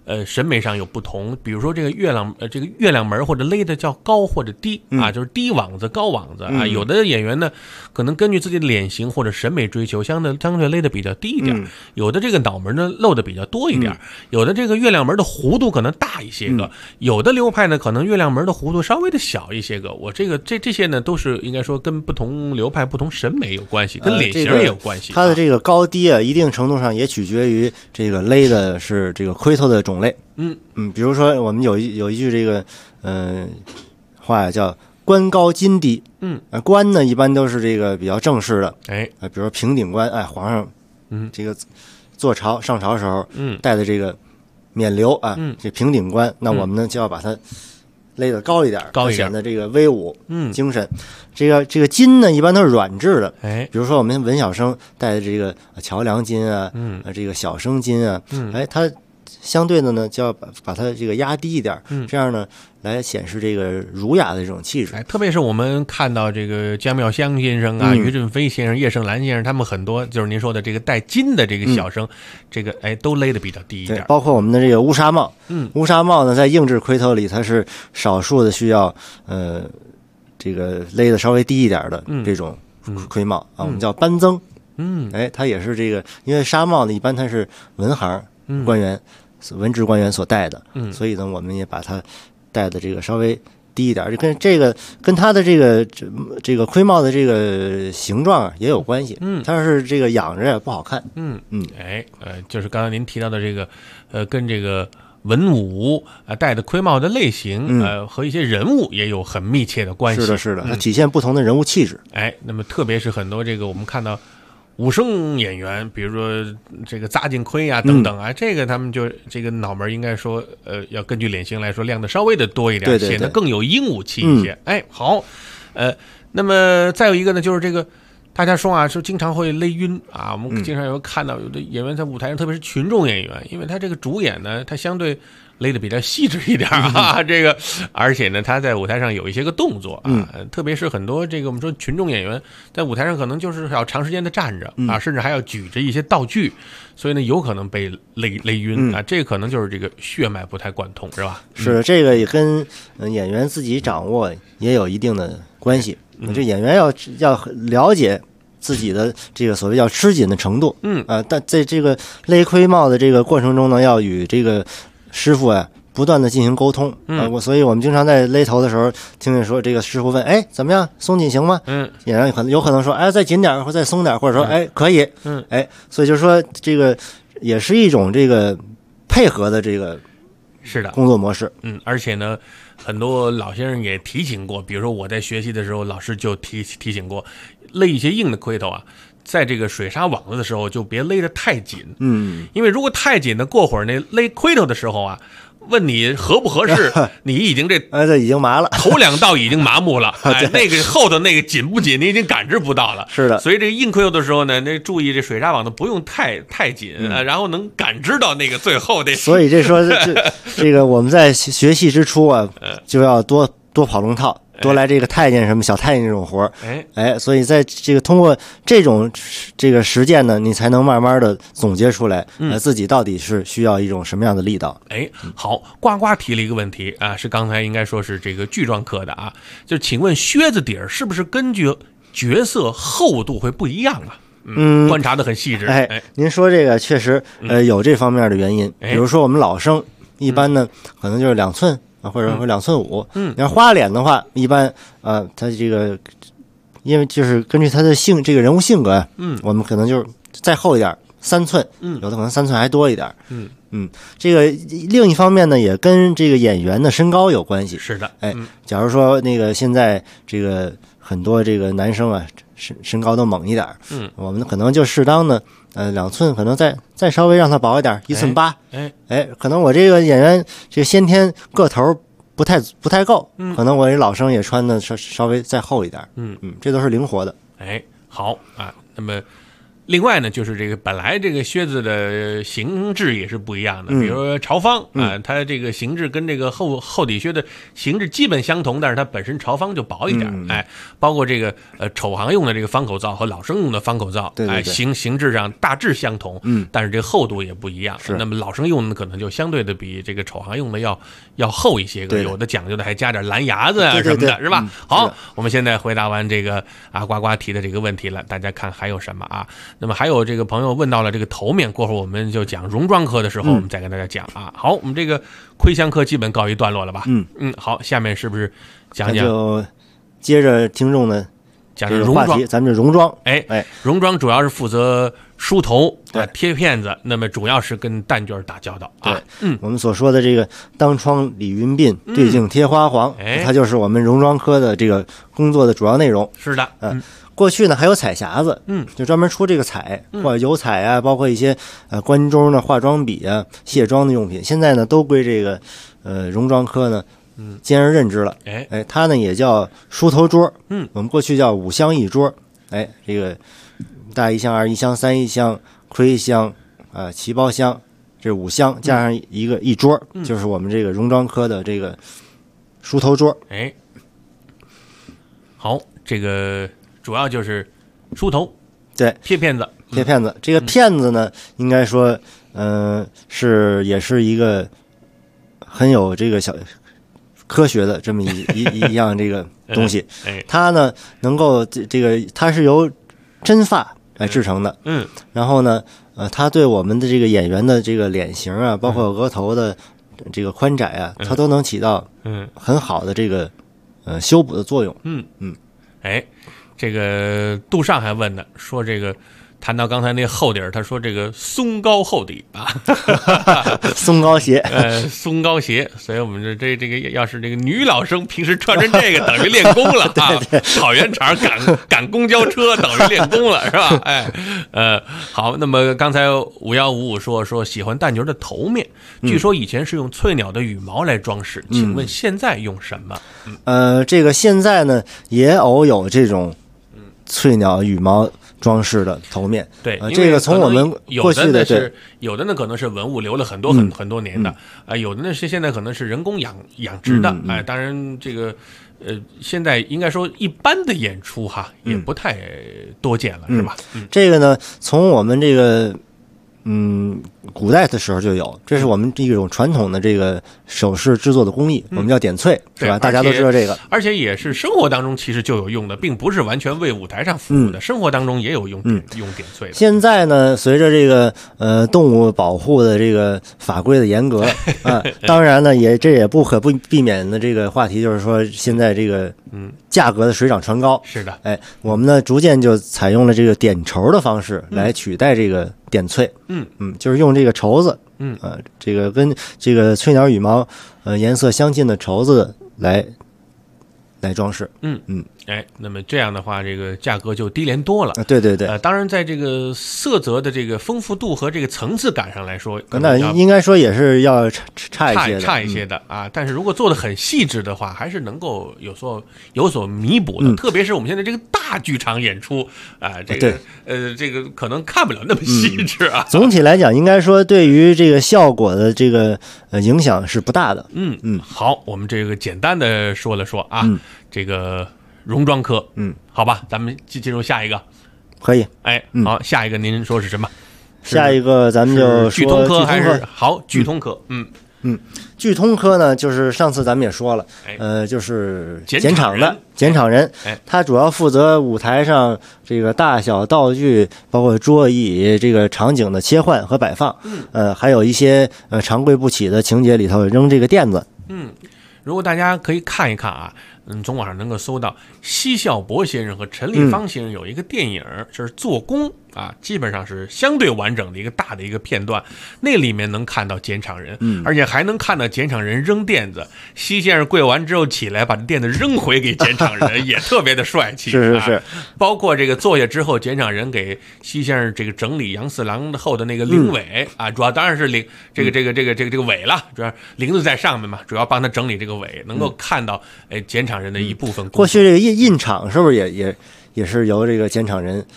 审美上有不同，比如说这个月亮门或者勒的叫高或者低啊，就是低网子高网子啊。有的演员呢，可能根据自己的脸型或者审美追求，相对勒的比较低一点。有的这个脑门呢露的比较多一点，有的这个月亮门的弧度可能大一些个，有的流派呢可能月亮门的弧度稍微的小一些个。我这些呢都是应该说跟不同流派、不同审美有关系，跟脸型也有关系。 它的这个高低啊，一定程度上也取决于这个勒的是这个盔头的种类。比如说我们有一句这个话呀，叫官高筋低。官呢一般都是这个比较正式的，比如说平顶冠，皇上这个上朝时候戴的这个冕旒啊，这平顶冠，那我们呢就要把它勒得高一点，显得这个威武精神。这个筋呢一般都是软质的，比如说我们文小生戴的这个桥梁筋啊，这个小生筋啊，它相对的呢就要把它这个压低一点，这样呢来显示这个儒雅的这种气质。 特别是我们看到这个江妙香先生啊、于振飞先生、叶盛兰先生，他们很多就是您说的这个带金的这个小生，这个都勒得比较低一点。 包括我们的这个乌纱帽，乌纱帽呢在硬质盔头里，它是少数的需要这个勒得稍微低一点的这种盔帽啊，我们叫班增。它也是这个，因为纱帽呢一般它是文行官员、文职官员所戴的，所以呢我们也把它戴的这个稍微低一点，跟它的这个盔帽的这个形状也有关系。它是这个仰着也不好看。 就是刚才您提到的这个跟这个文武戴的盔帽的类型和一些人物也有很密切的关系。 是的，它体现不同的人物气质。 那么特别是很多这个我们看到武生演员，比如说这个扎金盔啊等等啊，这个他们就这个脑门应该说要根据脸型来说亮的稍微的多一点， 对， 显得更有英武气一些。好，那么再有一个呢，就是这个大家说啊，是经常会勒晕啊。我们经常有看到有的演员在舞台上，特别是群众演员，因为他这个主演呢，他相对勒得比较细致一点啊，这个而且呢他在舞台上有一些个动作啊，特别是很多这个我们说群众演员在舞台上可能就是要长时间的站着啊，甚至还要举着一些道具，所以呢有可能被勒晕啊，这个可能就是这个血脉不太贯通，是吧？ 是，这个也跟演员自己掌握也有一定的关系。这演员要了解自己的这个所谓叫吃紧的程度，但在这个勒盔帽的这个过程中呢，要与这个师傅不断的进行沟通。所以我们经常在勒头的时候，听见说这个师傅问，怎么样，松紧行吗？演员有可能说，再紧点，或者再松点，或者说，可以。所以就是说，这个也是一种这个配合的这个是的工作模式。 而且呢，很多老先生也提醒过，比如说我在学习的时候，老师就提醒过，勒一些硬的盔头啊，在这个水纱网子的时候就别勒得太紧。因为如果太紧的，过会儿那勒盔头的时候啊，问你合不合适，你已经这已经麻了， 头两道已经麻木了，那个后头那个紧不紧，你已经感知不到了。 是的， 所以这个硬盔头的时候呢，那注意这水纱网子不用太紧，然后能感知到那个最后的。 所以这说这个我们在学戏之初啊，就要多跑龙套。多来这个太监什么小太监这种活所以在这个通过这种这个实践呢，你才能慢慢的总结出来，自己到底是需要一种什么样的力道。 好，呱呱提了一个问题啊，是刚才应该说是这个剧状科的啊，就请问靴子底儿是不是根据角色厚度会不一样啊？观察的很细致。 您说这个确实有这方面的原因，比如说我们老生一般呢可能就是2寸。或者2寸5，你要花脸的话，一般他这个，因为就是根据他的这个人物性格，我们可能就是再厚一点，3寸，有的可能3寸还多一点，这个另一方面呢，也跟这个演员的身高有关系。 是的， 假如说那个现在这个很多这个男生啊，身高都猛一点，我们可能就适当的2寸，可能再稍微让他薄一点，1寸8，可能我这个演员这个先天个头不太够，可能我这老生也穿的稍微再厚一点，这都是灵活的。 好啊，那么另外呢，就是这个本来这个靴子的形制也是不一样的，比如说朝方啊，它这个形制跟这个厚底靴的形制基本相同，但是它本身朝方就薄一点，包括这个丑行用的这个方口罩和老生用的方口罩，形制上大致相同，但是这个厚度也不一样。那么老生用的可能就相对的比这个丑行用的要厚一些个，有的讲究的还加点蓝牙子啊什么的，是吧？好，我们现在回答完这个呱呱提的这个问题了，大家看还有什么啊？那么还有这个朋友问到了这个头面，过会儿我们就讲戎装科的时候，我们再跟大家讲啊。好，我们这个盔箱科基本告一段落了吧？好，下面是不是讲讲？ 就接着听众呢讲这话题， 咱们这戎装， 戎装主要是负责梳头贴片子，那么主要是跟蛋卷打交道啊。 我们所说的这个当窗理云鬓，对镜贴花黄，它就是我们戎装科的这个工作的主要内容。 是的， 过去呢还有彩匣子，就专门出这个彩或者油彩啊，包括一些关中的化妆笔啊、卸妆的用品，现在呢都归这个戎装科呢兼而任之了。它呢也叫梳头桌，我们过去叫五香一桌，这个大一香、二一香、三一香、盔香旗包香，这五香加上一桌，就是我们这个戎装科的这个梳头桌。 好，这个主要就是梳头， 对， 贴片子。 这个片子呢，应该说，也是一个很有这个小科学的这么一样这个东西。它呢能够这个它是由真发来制成的，然后呢，它对我们的这个演员的这个脸型啊，包括额头的这个宽窄啊，它都能起到很好的这个修补的作用。 这个杜尚还问呢，说这个谈到刚才那厚底儿，他说这个松高厚底啊， 松高鞋， 松高鞋，所以我们这个要是这个女老生平时穿着这个，等于练功了啊，跑圆场赶公交车，等于练功了，是吧？好，那么刚才5155说喜欢蛋卷的头面，据说以前是用翠鸟的羽毛来装饰，请问现在用什么？ 这个现在呢也偶有这种翠鸟羽毛装饰的头面， 对， 这个从我们过去的有的呢可能是文物留了很多年的，有的呢是现在可能是人工养殖的，当然这个现在应该说一般的演出也不太多见了，是吧？ 这个呢，从我们这个古代的时候就有，这是我们一种传统的这个首饰制作的工艺，我们叫点翠，是吧？大家都知道这个， 而且也是生活当中其实就有用的，并不是完全为舞台上服务的，生活当中也有用点翠的。 现在呢，随着这个动物保护的这个法规的严格当然呢，这也不可避免的这个话题，就是说现在这个价格的水涨船高。 是的， 我们呢逐渐就采用了这个点绸的方式来取代这个点翠，就是用这个绸子，这个跟这个翠鸟羽毛颜色相近的绸子来装饰， 那么这样的话，这个价格就低廉多了。 对对对， 当然在这个色泽的这个丰富度和这个层次感上来说， 那应该说也是要差一些的啊。但是如果做的很细致的话，还是能够有所弥补的。特别是我们现在这个大剧场演出啊，这个可能看不了那么细致啊。 总体来讲，应该说对于这个效果的这个影响是不大的。 好，我们这个简单的说了说啊，这个戎装科，好吧，咱们进入下一个， 可以， 好，下一个您说是什么？ 下一个咱们就说剧通科还是好剧通科？ 剧通科呢，就是上次咱们也说了，就是剪场人，他主要负责舞台上这个大小道具，包括桌椅这个场景的切换和摆放，还有一些长贵不起的情节里头扔这个垫子， 如果大家可以看一看啊，从网上能够搜到奚孝伯先生和陈立芳先生有一个电影，就是做工啊，基本上是相对完整的一个大的一个片段，那里面能看到剪场人，而且还能看到剪场人扔垫子，奚先生跪完之后起来把垫子扔回给剪场人，也特别的帅气。 是， 包括这个坐下之后，剪场人给奚先生这个整理杨四郎后的那个绫尾啊，主要当然是这个尾了，主要绫子在上面嘛，主要帮他整理这个尾，能够看到剪场人的一部分工作。 过去这个印场是不是也是由这个剪场人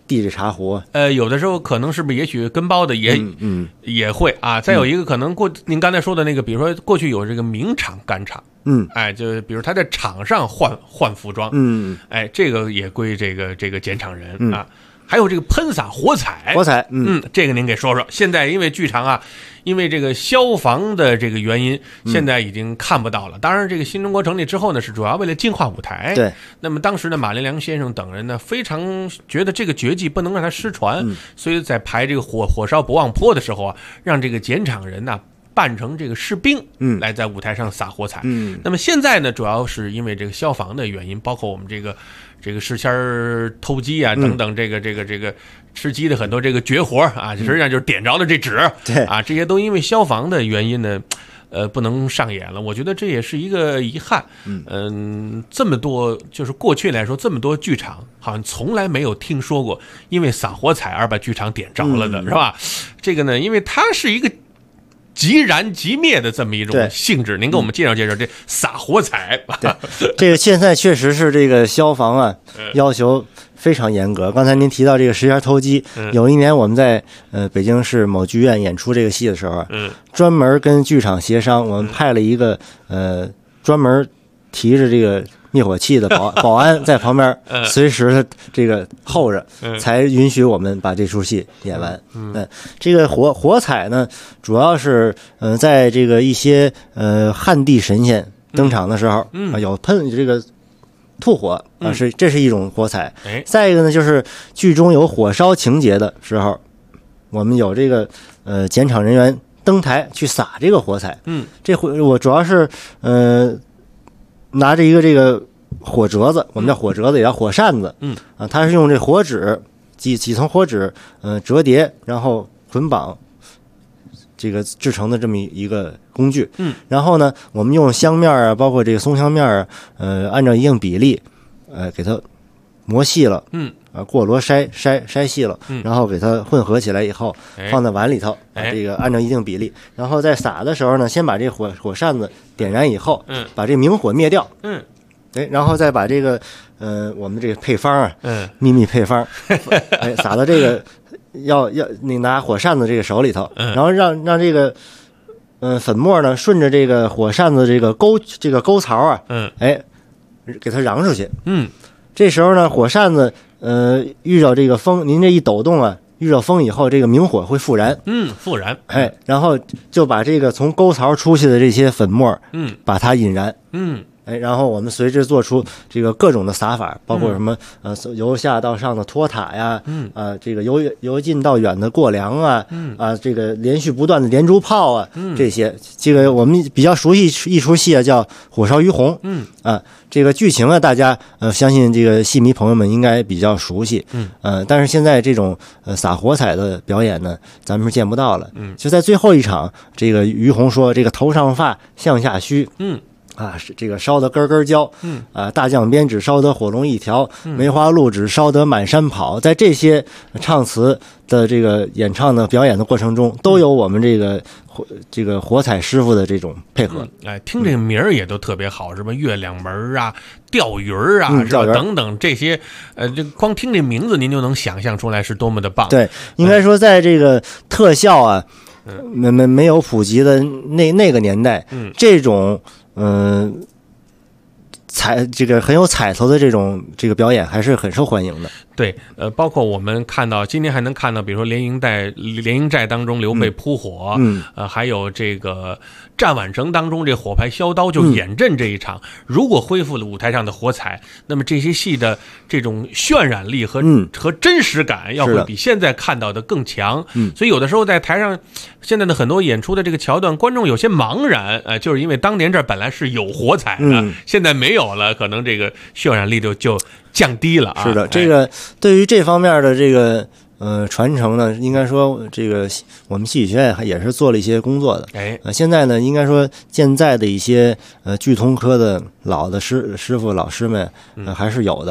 递着茶壶。 有的时候可能是不是也许跟包的也会啊。再有一个可能您刚才说的那个，比如说过去有这个明场干场，就比如他在场上换服装，这个也归这个剪场人啊。还有这个喷洒火彩，这个您给说说。现在因为剧场啊，因为这个消防的这个原因，现在已经看不到了。当然，这个新中国成立之后呢，是主要为了净化舞台。 对。 那么当时呢，马连良先生等人呢，非常觉得这个绝技不能让它失传，所以在排这个火烧博望坡的时候啊，让这个剪场人呢扮成这个士兵，来在舞台上撒火彩。那么现在呢，主要是因为这个消防的原因，包括我们这个事先偷鸡啊等等，这个吃鸡的很多这个绝活啊，实际上就是点着了这纸， 对啊，这些都因为消防的原因呢，不能上演了。我觉得这也是一个遗憾。这么多就是过去来说，这么多剧场好像从来没有听说过因为撒火彩而把剧场点着了的，是吧？这个呢，因为它是一个即燃即灭的这么一种性质，您给我们介绍介绍这撒火彩。 对，这个现在确实是这个消防啊要求非常严格。刚才您提到这个石前偷鸡，有一年我们在北京市某剧院演出这个戏的时候啊，专门跟剧场协商，我们派了一个专门提着这个灭火器的保安在旁边随时的这个候着，才允许我们把这出戏演完。这个火彩呢，主要是在这个一些汉地神仙登场的时候有喷这个吐火啊，这是一种火彩。再一个呢，就是剧中有火烧情节的时候，我们有这个剪场人员登台去撒这个火彩。我主要是拿着一个这个火折子，我们叫火折子，也叫火扇子。它是用这火纸几层火纸折叠，然后捆绑这个制成的这么一个工具。然后呢，我们用香面啊，包括这个松香面啊，按照一定比例给它磨细了。过箩筛细了，然后给它混合起来以后，放在碗里头，这个按照一定比例，然后在撒的时候呢，先把这火扇子点燃以后，把这明火灭掉，然后再把这个我们这个配方啊，秘密配方，撒到这个要你拿火扇子这个手里头，然后让这个粉末呢顺着这个火扇子这个沟槽啊，给它瓤出去。这时候呢，火扇子遇到这个风，您这一抖动啊，遇到风以后，这个明火会复燃。 复燃。 然后就把这个从沟槽出去的这些粉末，把它引燃。然后我们随之做出这个各种的撒法，包括什么由下到上的托塔呀，这个由近到远的过梁啊，这个连续不断的连珠炮啊，这些，这个我们比较熟悉一出戏啊，叫《火烧于洪》。这个剧情啊，大家相信这个戏迷朋友们应该比较熟悉。但是现在这种撒火彩的表演呢，咱们是见不到了。就在最后一场，这个于洪说：“这个头上发，向下须。”是这个烧得根根焦，大将鞭指烧得火龙一条，梅花鹿指烧得满山跑。在这些唱词的这个演唱的表演的过程中，都有我们这个火彩师傅的这种配合。 听这个名儿也都特别好，什么月亮门啊、钓鱼啊，是吧？等等这些，这光听这名字您就能想象出来是多么的棒。 对，应该说在这个特效啊，没有普及的那个年代，这种。这个很有彩头的这个表演还是很受欢迎的。 对，包括我们看到今天还能看到，比如说连营寨当中刘备扑火，还有这个战宛城当中这火牌削刀就演阵这一场，如果恢复了舞台上的火彩，那么这些戏的这种渲染力和真实感要会比现在看到的更强。所以有的时候在台上，现在的很多演出的这个桥段，观众有些茫然，就是因为当年这儿本来是有火彩的，现在没有了，可能这个渲染力就降低了啊。 是的，这个对于这方面的这个传承呢，应该说这个我们戏曲学院也是做了一些工作的。现在呢，应该说现在的一些剧通科的老的师傅老师们还是有的。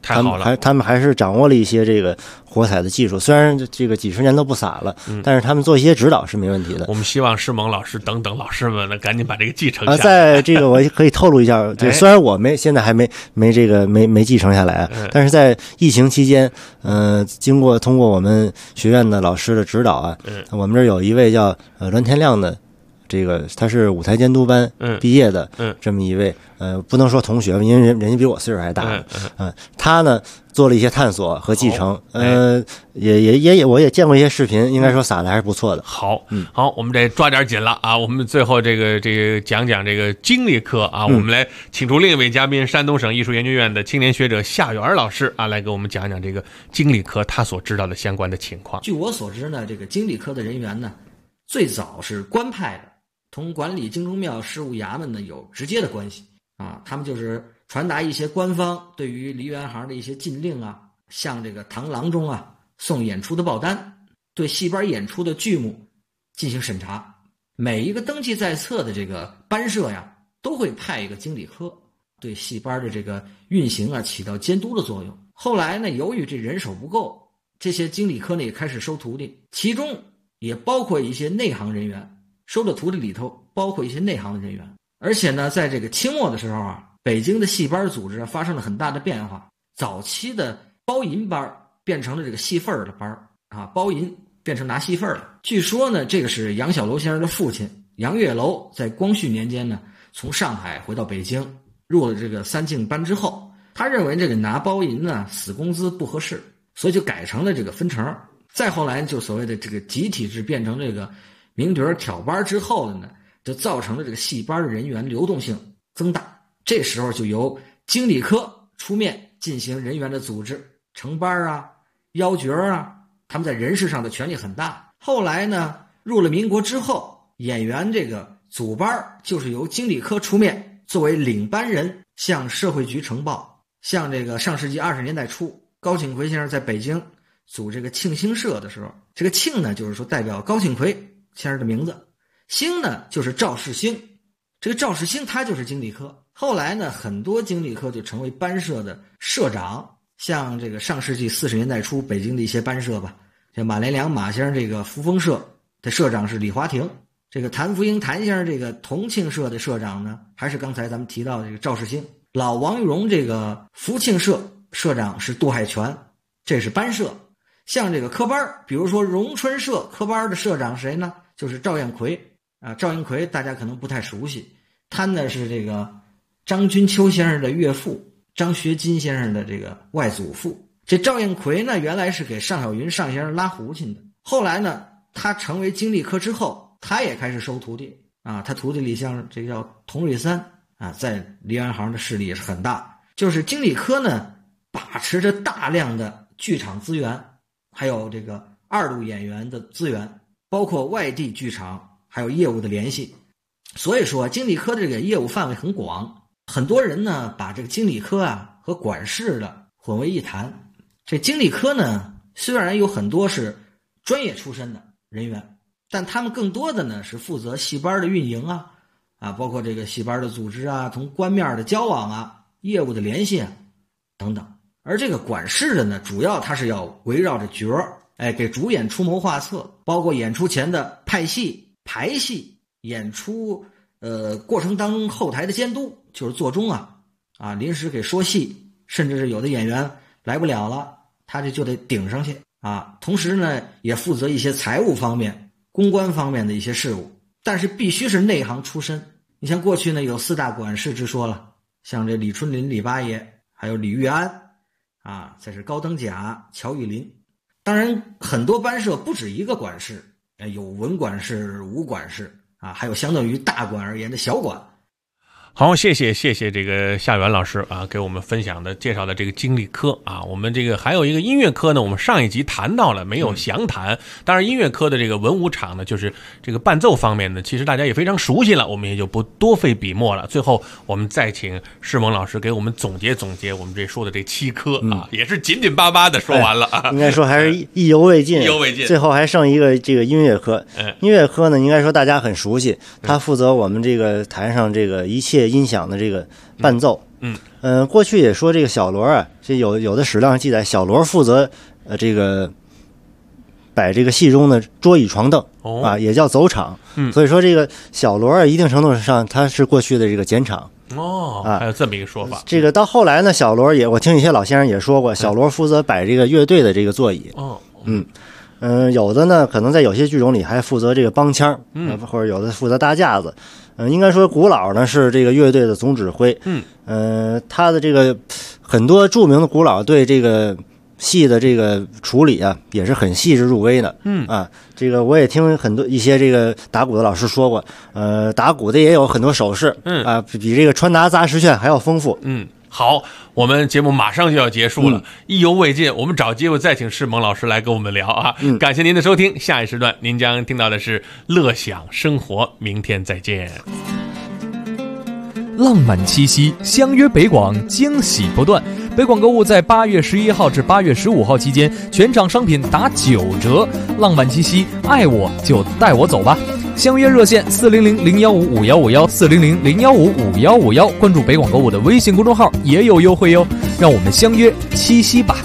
太好了， 他们还是掌握了一些这个火彩的技术，虽然这个几十年都不撒了，但是他们做一些指导是没问题的。 我们希望施蒙老师等等老师们呢，赶紧把这个继承下来。 在这个我可以透露一下，就虽然我现在还没继承下来，但是在疫情期间，通过我们学院的老师的指导啊，我们这儿有一位叫栾天亮的。这个他是舞台监督班毕业的，这么一位不能说同学，因为人家比我岁数还大，他呢做了一些探索和继承，我也见过一些视频，应该说撒的还是不错的。 好，我们得抓点紧了啊！我们最后这个讲讲这个经历科啊，我们来请出另一位嘉宾，山东省艺术研究院的青年学者夏元老师啊，来给我们讲讲这个经历科他所知道的相关的情况。 据我所知呢，这个经历科的人员呢，最早是官派的。同管理京中庙事务衙门呢有直接的关系啊，他们就是传达一些官方对于梨园行的一些禁令啊，向这个堂郎中啊送演出的报单，对戏班演出的剧目进行审查。每一个登记在册的这个班社呀，都会派一个经理科，对戏班的这个运行啊起到监督的作用。后来呢，由于这人手不够，这些经理科呢也开始收徒弟，其中也包括一些内行人员。收的徒弟里头包括一些内行的人员，而且呢，在这个清末的时候啊，北京的戏班组织发生了很大的变化。早期的包银班变成了这个戏份的班啊，包银变成拿戏份了。据说呢，这个是杨小楼先生的父亲杨月楼在光绪年间呢，从上海回到北京，入了这个三庆班之后，他认为这个拿包银呢死工资不合适，所以就改成了这个分成。再后来就所谓的这个集体制变成这个名角挑班之后的呢，就造成了这个戏班的人员流动性增大。这时候就由经理科出面进行人员的组织，承班啊、邀角啊，他们在人事上的权力很大。后来呢，入了民国之后，演员这个组班就是由经理科出面作为领班人向社会局呈报。像这个上世纪20年代初，高庆奎先生在北京组这个庆兴社的时候，这个庆呢就是说代表高庆奎先生的名字，兴呢就是赵世兴，这个赵世兴他就是经理科。后来呢，很多经理科就成为班社的社长，像这个上世纪40年代初北京的一些班社吧，像马连良马先生这个扶风社的社长是李华庭，这个谭福英谭先生这个同庆社的社长呢，还是刚才咱们提到的这个赵世兴。老王玉荣这个福庆社社长是杜海泉，这是班社。像这个科班，比如说荣春社科班的社长谁呢？就是赵彦奎啊。赵彦奎大家可能不太熟悉，他呢是这个张君秋先生的岳父，张学金先生的这个外祖父。这赵彦奎呢，原来是给尚小云尚先生拉胡琴的。后来呢，他成为经理科之后，他也开始收徒弟啊。他徒弟里像这个叫童瑞三啊，在梨园行的势力也是很大。就是经理科呢，把持着大量的剧场资源，还有这个二路演员的资源，包括外地剧场还有业务的联系。所以说经理科的这个业务范围很广，很多人呢把这个经理科啊和管事的混为一谈。这经理科呢虽然有很多是专业出身的人员，但他们更多的呢是负责戏班的运营啊，包括这个戏班的组织啊，同官面的交往啊，业务的联系啊等等。而这个管事的呢，主要他是要围绕着角儿，给主演出谋划策，包括演出前的派戏、排戏，演出过程当中后台的监督，就是做中啊，临时给说戏，甚至是有的演员来不了了，他就得顶上去啊。同时呢，也负责一些财务方面、公关方面的一些事务，但是必须是内行出身。你像过去呢有4大管事之说了，像这李春林李八爷，还有李玉安啊，再是高登甲、乔玉林。当然很多班社不止一个管事，有文管事、武管事啊，还有相当于大管而言的小管。 好，谢谢这个夏元老师啊，给我们分享的介绍的这个经理科啊。我们这个还有一个音乐科呢，我们上一集谈到了，没有详谈。当然音乐科的这个文武场呢，就是这个伴奏方面呢，其实大家也非常熟悉了，我们也就不多费笔墨了。最后我们再请施蒙老师给我们总结我们这说的这7科啊，也是紧紧巴巴的说完了啊。 应该说还是意犹未尽，最后还剩一个这个音乐科。音乐科呢，应该说大家很熟悉，他负责我们这个台上这个一切音响的这个伴奏过去也说这个小罗啊，这有的史料上记载，小罗负责这个摆这个戏中的桌椅床凳啊，也叫走场。所以说这个小罗啊，一定程度上他是过去的这个剪场。 还有这么一个说法。 这个到后来呢，小罗我听一些老先生也说过，小罗负责摆这个乐队的这个座椅。有的呢，可能在有些剧种里还负责这个帮腔，或者有的负责搭架子。应该说古老呢是这个乐队的总指挥。他的这个很多著名的古老对这个戏的这个处理啊，也是很细致入微的。这个我也听一些这个打鼓的老师说过，打鼓的也有很多手势，比这个传达杂实券还要丰富。 好，我们节目马上就要结束了，意犹未尽，我们找机会再请世蒙老师来跟我们聊啊。感谢您的收听，下一时段您将听到的是乐享生活，明天再见。 浪漫七夕，相约北广，惊喜不断。北广购物在8月11号至8月15号期间，全场商品打9折。浪漫七夕，爱我就带我走吧。相约热线400-015-5151，400-015-5151，关注北广购物的微信公众号也有优惠哟。让我们相约七夕吧。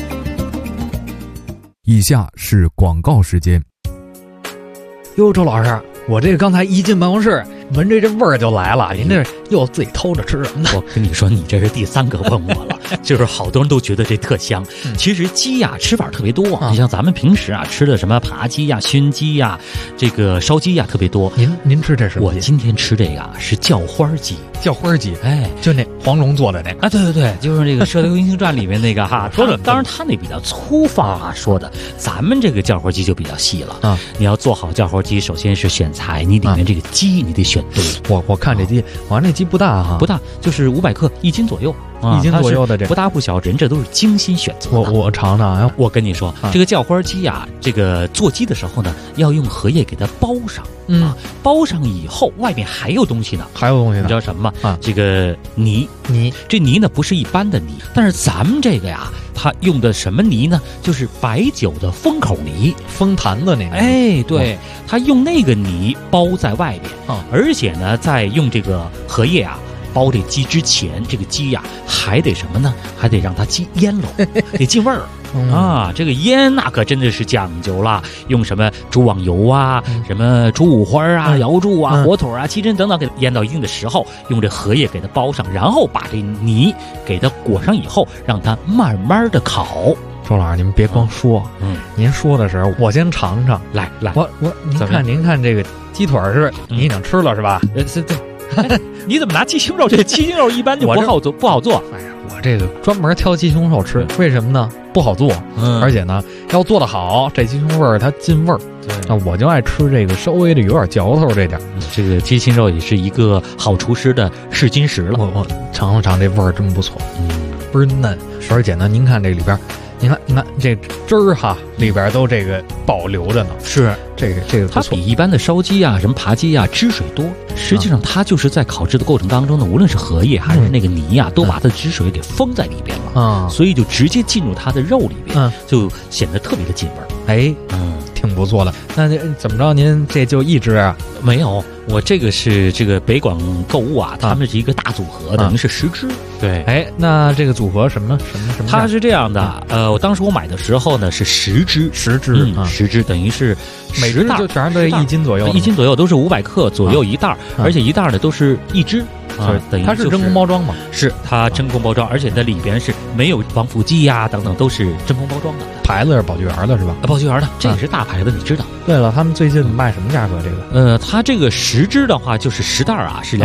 以下是广告时间。 哟，周老师，我这个刚才一进办公室，闻这味儿就来了，您这又自己偷着吃什么呢？ 我跟你说，你这是第3个问我了，就是好多人都觉得这特香。其实鸡呀吃法特别多，你像咱们平时啊吃的什么扒鸡呀、熏鸡呀、这个烧鸡呀特别多。 您吃这是？ 我今天吃这个啊是叫花鸡。 叫花鸡，就那黄龙做的那啊，对，就是那个《射雕英雄传》里面那个哈。当然他那比较粗放啊说的，咱们这个叫花鸡就比较细了啊。你要做好叫花鸡，首先是选材，你里面这个鸡你得选对。 我看这鸡，我那鸡不大哈， 不大，就是500克，1斤左右。 1斤左右的，这不大不小，人这都是精心选择的。 我尝尝， 我跟你说，这个叫花鸡啊，这个做鸡的时候呢，要用荷叶给它包上。包上以后，外面还有东西呢。你知道什么吗？这个泥，这泥呢不是一般的泥，但是咱们这个呀，它用的什么泥呢？就是白酒的封口泥， 封坛子那个。 对，它用那个泥包在外边，而且呢，在用这个荷叶啊。包这鸡之前，这个鸡呀还得什么呢？还得让它鸡腌喽，得进味儿啊！这个腌那可真的是讲究了，用什么猪网油啊、什么猪五花啊、瑶柱啊、火腿啊、鸡胗等等，给它腌到一定的时候，用这荷叶给它包上，然后把这泥给它裹上以后，让它慢慢的烤。 周老师，您别光说，您说的时候我先尝尝。 来， 您看这个鸡腿是你已经吃了是吧？ 对。你怎么拿鸡胸肉？这鸡胸肉一般就不好做。 哎呀，我这个专门挑鸡胸肉吃，为什么呢？不好做，而且呢，要做得好，这鸡胸味儿它进味儿。那我就爱吃这个稍微的有点嚼头这点。 这个鸡胸肉也是一个好厨师的试金石了。 我尝了尝，这味儿真不错，倍儿嫩。而且呢，您看这里边。你看这汁儿哈，里边都这个保留着呢。 是这个它比一般的烧鸡啊、什么扒鸡啊汁水多。实际上它就是在烤制的过程当中呢，无论是荷叶还是那个泥啊，都把它的汁水给封在里边了所以就直接进入它的肉里边，就显得特别的进味儿。 挺不错的。那怎么着？您这就一只啊？ 没有，我这个是这个北广购物啊，他们是一个大组合，等于是10只。 对，那这个组合什么？ 它是这样的，我当时我买的时候呢是10只，10只，等于是每只就全是1斤左右 ，1斤左右都是500克左右一袋，而且一袋呢都是1只。等于它是真空包装吗？ 是它真空包装，而且它里边是没有防腐剂呀等等，都是真空包装的。 牌子是宝聚园的是吧？ 宝聚园的，这也是大牌子，你知道。 对了，他们最近卖什么价格？这个它这个10只的话，就是10袋啊，是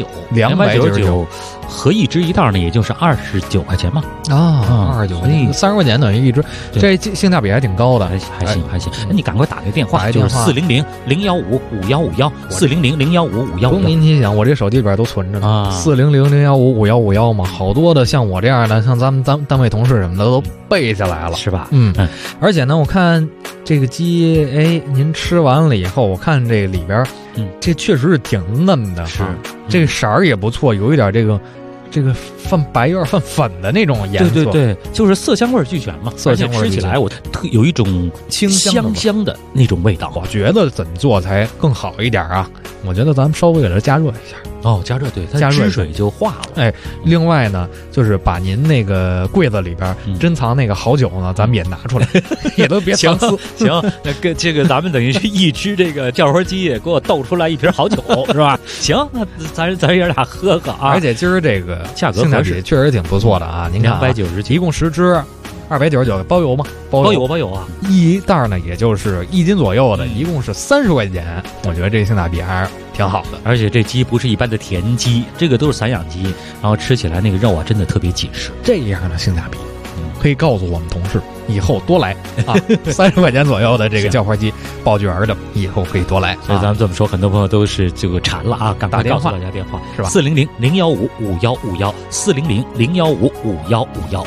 299，合一只一袋呢，也就是29块钱嘛。 29块钱，30块钱等于一只，这性价比还挺高的， 还行。那你赶快打个电话，就是400-015-5151，400-015-5151。 不用您提醒，我这手机里边都存着呢。400-015-5151嘛，好多的像我这样的，像咱们单位同事什么的都背下来了， 是吧？ 而且呢，我看这个鸡，您吃完了以后，我看这里边，这确实是挺嫩的， 是这个色儿也不错，有一点这个泛白有点泛粉的那种颜色， 对，就是色香味俱全嘛。 色香味吃起来我有一种清香的那种味道。 我觉得怎么做才更好一点啊？ 我觉得咱们稍微给它加热一下。 加热，对，它加热汁水就化了。 另外呢，就是把您那个柜子里边珍藏那个好酒呢，咱们也拿出来，也都别藏私。 行，那个这个咱们等于是一只这个叫花鸡，给我斗出来一瓶好酒，是吧？行，那咱爷俩喝啊！ 而且今儿这个价格合适， 确实挺不错的啊。您看 290， 一共10支。299包邮吗？ 包邮啊！ 一袋呢，也就是1斤左右的，一共是30块钱。我觉得这性价比还是挺好的。 而且这鸡不是一般的田鸡，这个都是散养鸡，然后吃起来那个肉啊，真的特别紧实。 这样的性价比，可以告诉我们同事以后多来啊！30块钱左右的这个叫花鸡爆卷的，以后可以多来。 所以咱们这么说，很多朋友都是这个馋了啊！赶快告诉大家电话是吧 ？400-015-5151，400-015-5151。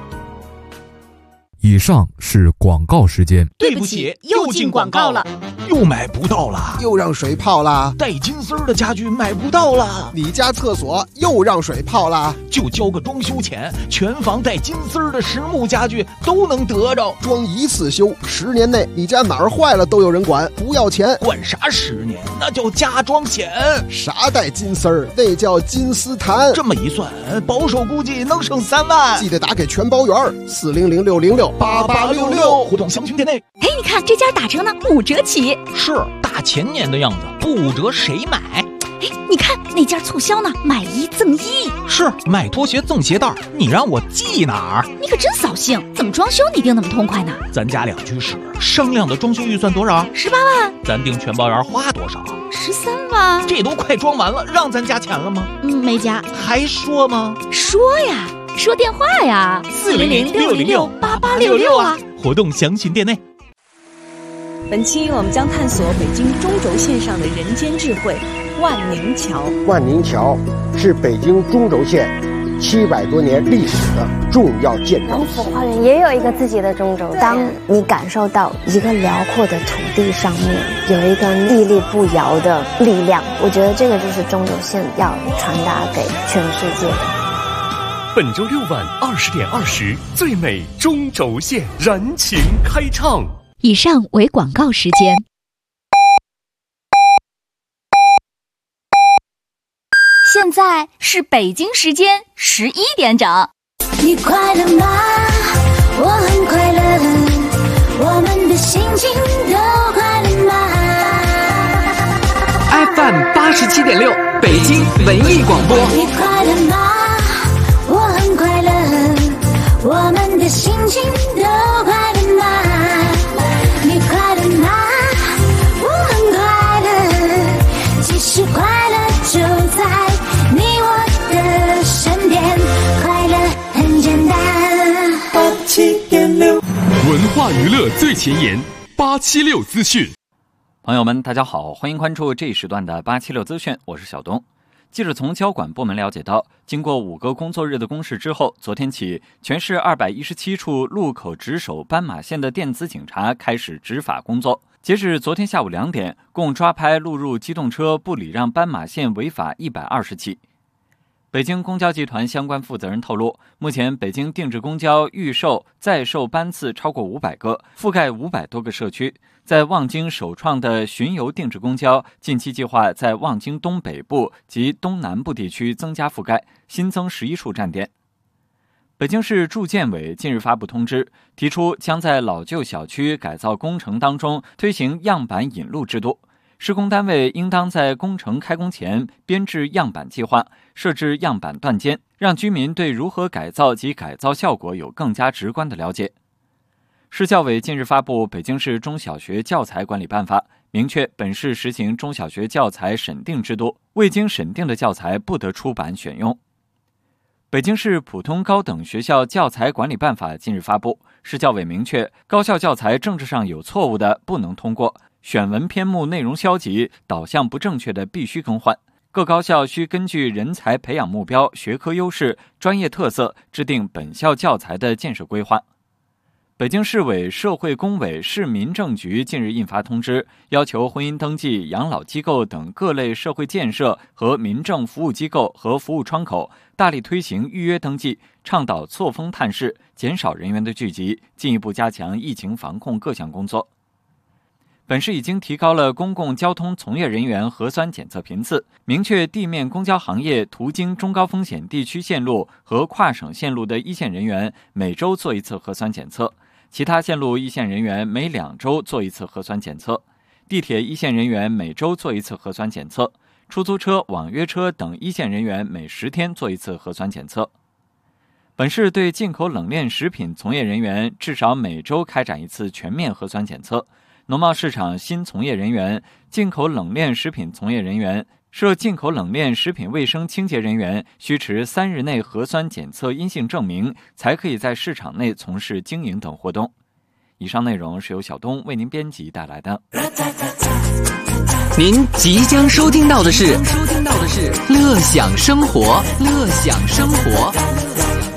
以上是广告时间。 对不起，又进广告了，又买不到了， 又让水泡了， 带金丝的家具买不到了， 你家厕所又让水泡了， 就交个装修钱，全房带金丝的实木家具都能得着， 装一次修，10年内你家哪儿坏了都有人管，不要钱。 管啥10年？那叫加装险。 啥带金丝儿？那叫金丝檀。 这么一算，保守估计能省3万。 记得打给全包圆，400-606-8866， 互动详询店内。 你看这家打折呢，5折起。 是大前年的样子，不5折谁买？ 你看那家促销呢，买1赠1。 是买拖鞋赠鞋带，你让我记哪儿？ 你可真扫兴，怎么装修你定那么痛快呢？ 咱家2居室，商量的装修预算多少 ？18万。 咱订全包圆花多少 ？13万。 这都快装完了，让咱加钱了吗？ 没加。 还说吗？ 说呀，说电话呀，400-606-8866啊。 活动详询店内。 本期我们将探索北京中轴线上的人间智慧——万宁桥。 万宁桥是北京中轴线700多年历史的重要建筑。 王府花园也有一个自己的中轴线。当你感受到一个辽阔的土地上面有一个屹立不摇的力量，我觉得这个就是中轴线要传达给全世界的。 本周6晚20点20，最美中轴线燃情开唱。 以上为广告时间。现在是北京时间11点整。 你快乐吗？我很快乐，我们的心情都快乐吗 ？FM 87.6，北京文艺广播。 你快乐吗？我很快乐，我们的心情都快乐吗？你快乐吗？我很快乐，其实快乐就在你我的身边，快乐很简单。87.6， 文化娱乐最前沿，876资讯。 朋友们，大家好，欢迎关注这一时段的876资讯，我是小东。记者从交管部门了解到，经过5个工作日的公示之后，昨天起，全市217处路口值守斑马线的电子警察开始执法工作。截至昨天下午2点，共抓拍路入机动车不礼让斑马线违法120起。北京公交集团相关负责人透露，目前北京定制公交预售、在售班次超过500个，覆盖500多个社区。在望京首创的巡游定制公交，近期计划在望京东北部及东南部地区增加覆盖，新增11处站点。北京市住建委近日发布通知，提出将在老旧小区改造工程当中推行样板引路制度。施工单位应当在工程开工前编制样板计划，设置样板段间，让居民对如何改造及改造效果有更加直观的了解。市教委近日发布《北京市中小学教材管理办法》，明确本市实行中小学教材审定制度，未经审定的教材不得出版选用。北京市普通高等学校教材管理办法近日发布，市教委明确，高校教材政治上有错误的不能通过，选文篇目内容消极、导向不正确的必须更换。各高校需根据人才培养目标、学科优势、专业特色，制定本校教材的建设规划。北京市委社会工委市民政局近日印发通知，要求婚姻登记、养老机构等各类社会建设和民政服务机构和服务窗口大力推行预约登记，倡导错峰探视，减少人员的聚集，进一步加强疫情防控各项工作。 本市已经提高了公共交通从业人员核酸检测频次，明确地面公交行业途经中高风险地区线路和跨省线路的一线人员每周做一次核酸检测，其他线路一线人员每2周做一次核酸检测，地铁一线人员每周做一次核酸检测，出租车、网约车等一线人员每10天做一次核酸检测。本市对进口冷链食品从业人员至少每周开展一次全面核酸检测。农贸市场新从业人员、进口冷链食品从业人员、涉进口冷链食品卫生清洁人员需持3日内核酸检测阴性证明，才可以在市场内从事经营等活动。以上内容是由小东为您编辑带来的。 您即将收听到的是乐享生活，乐享生活。